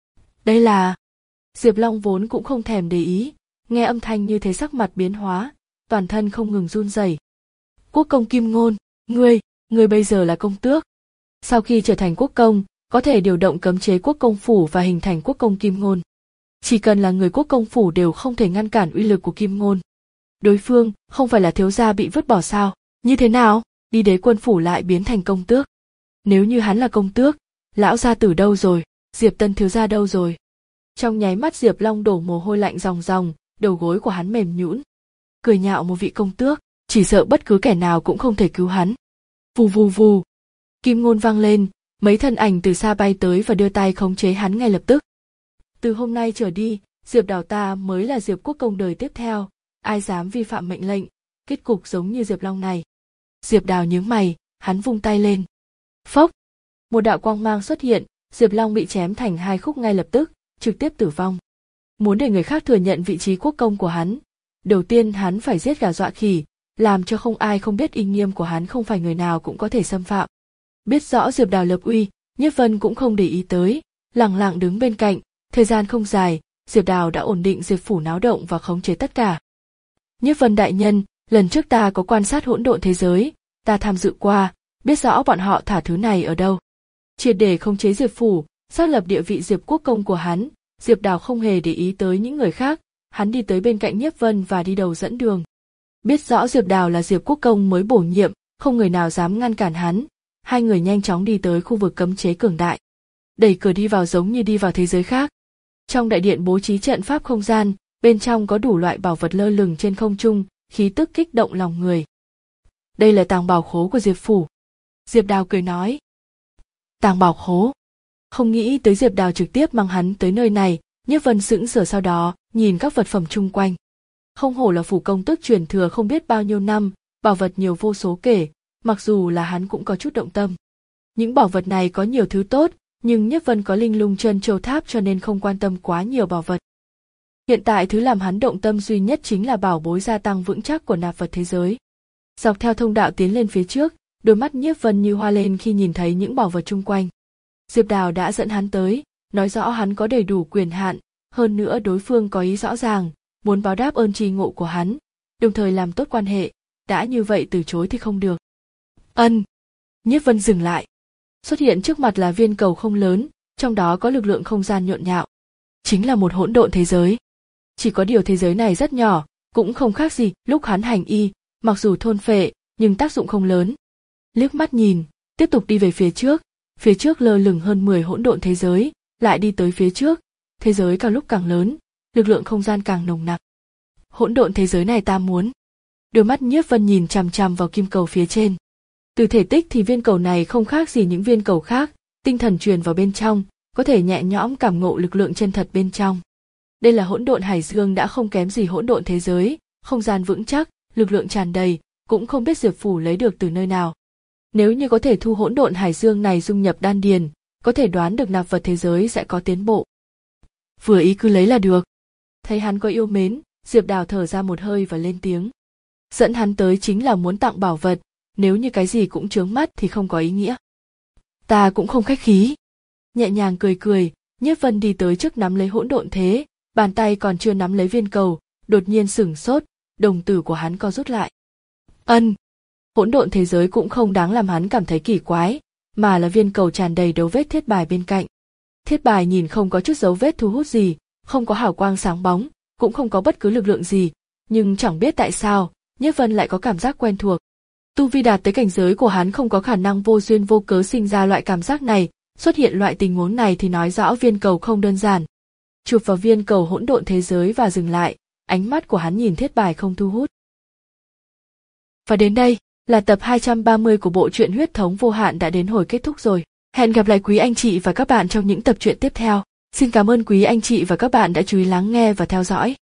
Đây là... Diệp Long vốn cũng không thèm để ý, nghe âm thanh như thế sắc mặt biến hóa, toàn thân không ngừng run rẩy. Quốc công Kim Ngôn, ngươi, ngươi bây giờ là công tước. Sau khi trở thành quốc công, có thể điều động cấm chế quốc công phủ và hình thành quốc công Kim Ngôn. Chỉ cần là người quốc công phủ đều không thể ngăn cản uy lực của Kim Ngôn. Đối phương không phải là thiếu gia bị vứt bỏ sao? Như thế nào? Đi đế quân phủ lại biến thành công tước. Nếu như hắn là công tước, lão gia tử đâu rồi, Diệp Tân thiếu gia đâu rồi? Trong nháy mắt Diệp Long đổ mồ hôi lạnh ròng ròng, đầu gối của hắn mềm nhũn. Cười nhạo một vị công tước, chỉ sợ bất cứ kẻ nào cũng không thể cứu hắn. Vù vù vù, kim ngôn vang lên, mấy thân ảnh từ xa bay tới và đưa tay khống chế hắn ngay lập tức. Từ hôm nay trở đi, Diệp Đào ta mới là Diệp Quốc công đời tiếp theo, ai dám vi phạm mệnh lệnh, kết cục giống như Diệp Long này. Diệp Đào nhướng mày, hắn vung tay lên. Phốc, một đạo quang mang xuất hiện, Diệp Long bị chém thành hai khúc ngay lập tức, trực tiếp tử vong. Muốn để người khác thừa nhận vị trí quốc công của hắn, đầu tiên hắn phải giết gà dọa khỉ, làm cho không ai không biết uy nghiêm của hắn không phải người nào cũng có thể xâm phạm. Biết rõ Diệp Đào lập uy, Nhiếp Vân cũng không để ý tới, lặng lặng đứng bên cạnh. Thời gian không dài, Diệp Đào đã ổn định Diệp phủ náo động và khống chế tất cả. Nhiếp Vân đại nhân, lần trước ta có quan sát hỗn độn thế giới, ta tham dự qua, biết rõ bọn họ thả thứ này ở đâu. Triệt để khống chế Diệp phủ, xác lập địa vị Diệp quốc công của hắn. Diệp Đào không hề để ý tới những người khác, hắn đi tới bên cạnh Nhiếp Vân và đi đầu dẫn đường. Biết rõ Diệp Đào là Diệp quốc công mới bổ nhiệm, không người nào dám ngăn cản hắn. Hai người nhanh chóng đi tới khu vực cấm chế cường đại. Đẩy cửa đi vào giống như đi vào thế giới khác. Trong đại điện bố trí trận pháp không gian, bên trong có đủ loại bảo vật lơ lửng trên không trung, khí tức kích động lòng người. Đây là tàng bảo khố của Diệp phủ. Diệp Đào cười nói. Tàng bảo khố. Không nghĩ tới Diệp Đào trực tiếp mang hắn tới nơi này, Nhiếp Vân sững sờ sau đó, nhìn các vật phẩm chung quanh. Không hổ là phủ công tước truyền thừa không biết bao nhiêu năm, bảo vật nhiều vô số kể, mặc dù là hắn cũng có chút động tâm. Những bảo vật này có nhiều thứ tốt, nhưng Nhiếp Vân có linh lung chân châu tháp cho nên không quan tâm quá nhiều bảo vật. Hiện tại thứ làm hắn động tâm duy nhất chính là bảo bối gia tăng vững chắc của nạp vật thế giới. Dọc theo thông đạo tiến lên phía trước, đôi mắt Nhiếp Vân như hoa lên khi nhìn thấy những bảo vật chung quanh. Diệp Đào đã dẫn hắn tới, nói rõ hắn có đầy đủ quyền hạn, hơn nữa đối phương có ý rõ ràng, muốn báo đáp ơn tri ngộ của hắn, đồng thời làm tốt quan hệ, đã như vậy từ chối thì không được. Ân. Nhiếp Vân dừng lại. Xuất hiện trước mặt là viên cầu không lớn, trong đó có lực lượng không gian nhộn nhạo. Chính là một hỗn độn thế giới. Chỉ có điều thế giới này rất nhỏ, cũng không khác gì lúc hắn hành y, mặc dù thôn phệ, nhưng tác dụng không lớn. Liếc mắt nhìn, tiếp tục đi về phía trước, phía trước lơ lửng hơn mười hỗn độn thế giới, lại đi tới phía trước, thế giới càng lúc càng lớn, lực lượng không gian càng nồng nặc. Hỗn độn thế giới này ta muốn. Đôi mắt Nhiếp Vân nhìn chằm chằm vào kim cầu phía trên. Từ thể tích thì viên cầu này không khác gì những viên cầu khác, tinh thần truyền vào bên trong, có thể nhẹ nhõm cảm ngộ lực lượng chân thật bên trong. Đây là hỗn độn hải dương đã không kém gì hỗn độn thế giới, không gian vững chắc, lực lượng tràn đầy, cũng không biết Diệp phủ lấy được từ nơi nào. Nếu như có thể thu hỗn độn hải dương này dung nhập đan điền, có thể đoán được nạp vật thế giới sẽ có tiến bộ. Vừa ý cứ lấy là được. Thấy hắn có yêu mến, Diệp Đào thở ra một hơi và lên tiếng. Dẫn hắn tới chính là muốn tặng bảo vật, nếu như cái gì cũng chướng mắt thì không có ý nghĩa. Ta cũng không khách khí. Nhẹ nhàng cười cười, Nhiếp Vân đi tới trước nắm lấy hỗn độn thế, bàn tay còn chưa nắm lấy viên cầu, đột nhiên sửng sốt, đồng tử của hắn co rút lại. Ân. Hỗn độn thế giới cũng không đáng làm hắn cảm thấy kỳ quái, mà là viên cầu tràn đầy dấu vết thiết bài bên cạnh. Thiết bài nhìn không có chút dấu vết thu hút gì, không có hào quang sáng bóng, cũng không có bất cứ lực lượng gì, nhưng chẳng biết tại sao, Nhiếp Vân lại có cảm giác quen thuộc. Tu vi đạt tới cảnh giới của hắn không có khả năng vô duyên vô cớ sinh ra loại cảm giác này, xuất hiện loại tình huống này thì nói rõ viên cầu không đơn giản. Chụp vào viên cầu hỗn độn thế giới và dừng lại, ánh mắt của hắn nhìn thiết bài không thu hút. Và đến đây là tập hai trăm ba mươi của bộ truyện Huyết thống vô hạn đã đến hồi kết thúc rồi. Hẹn gặp lại quý anh chị và các bạn trong những tập truyện tiếp theo. Xin cảm ơn quý anh chị và các bạn đã chú ý lắng nghe và theo dõi.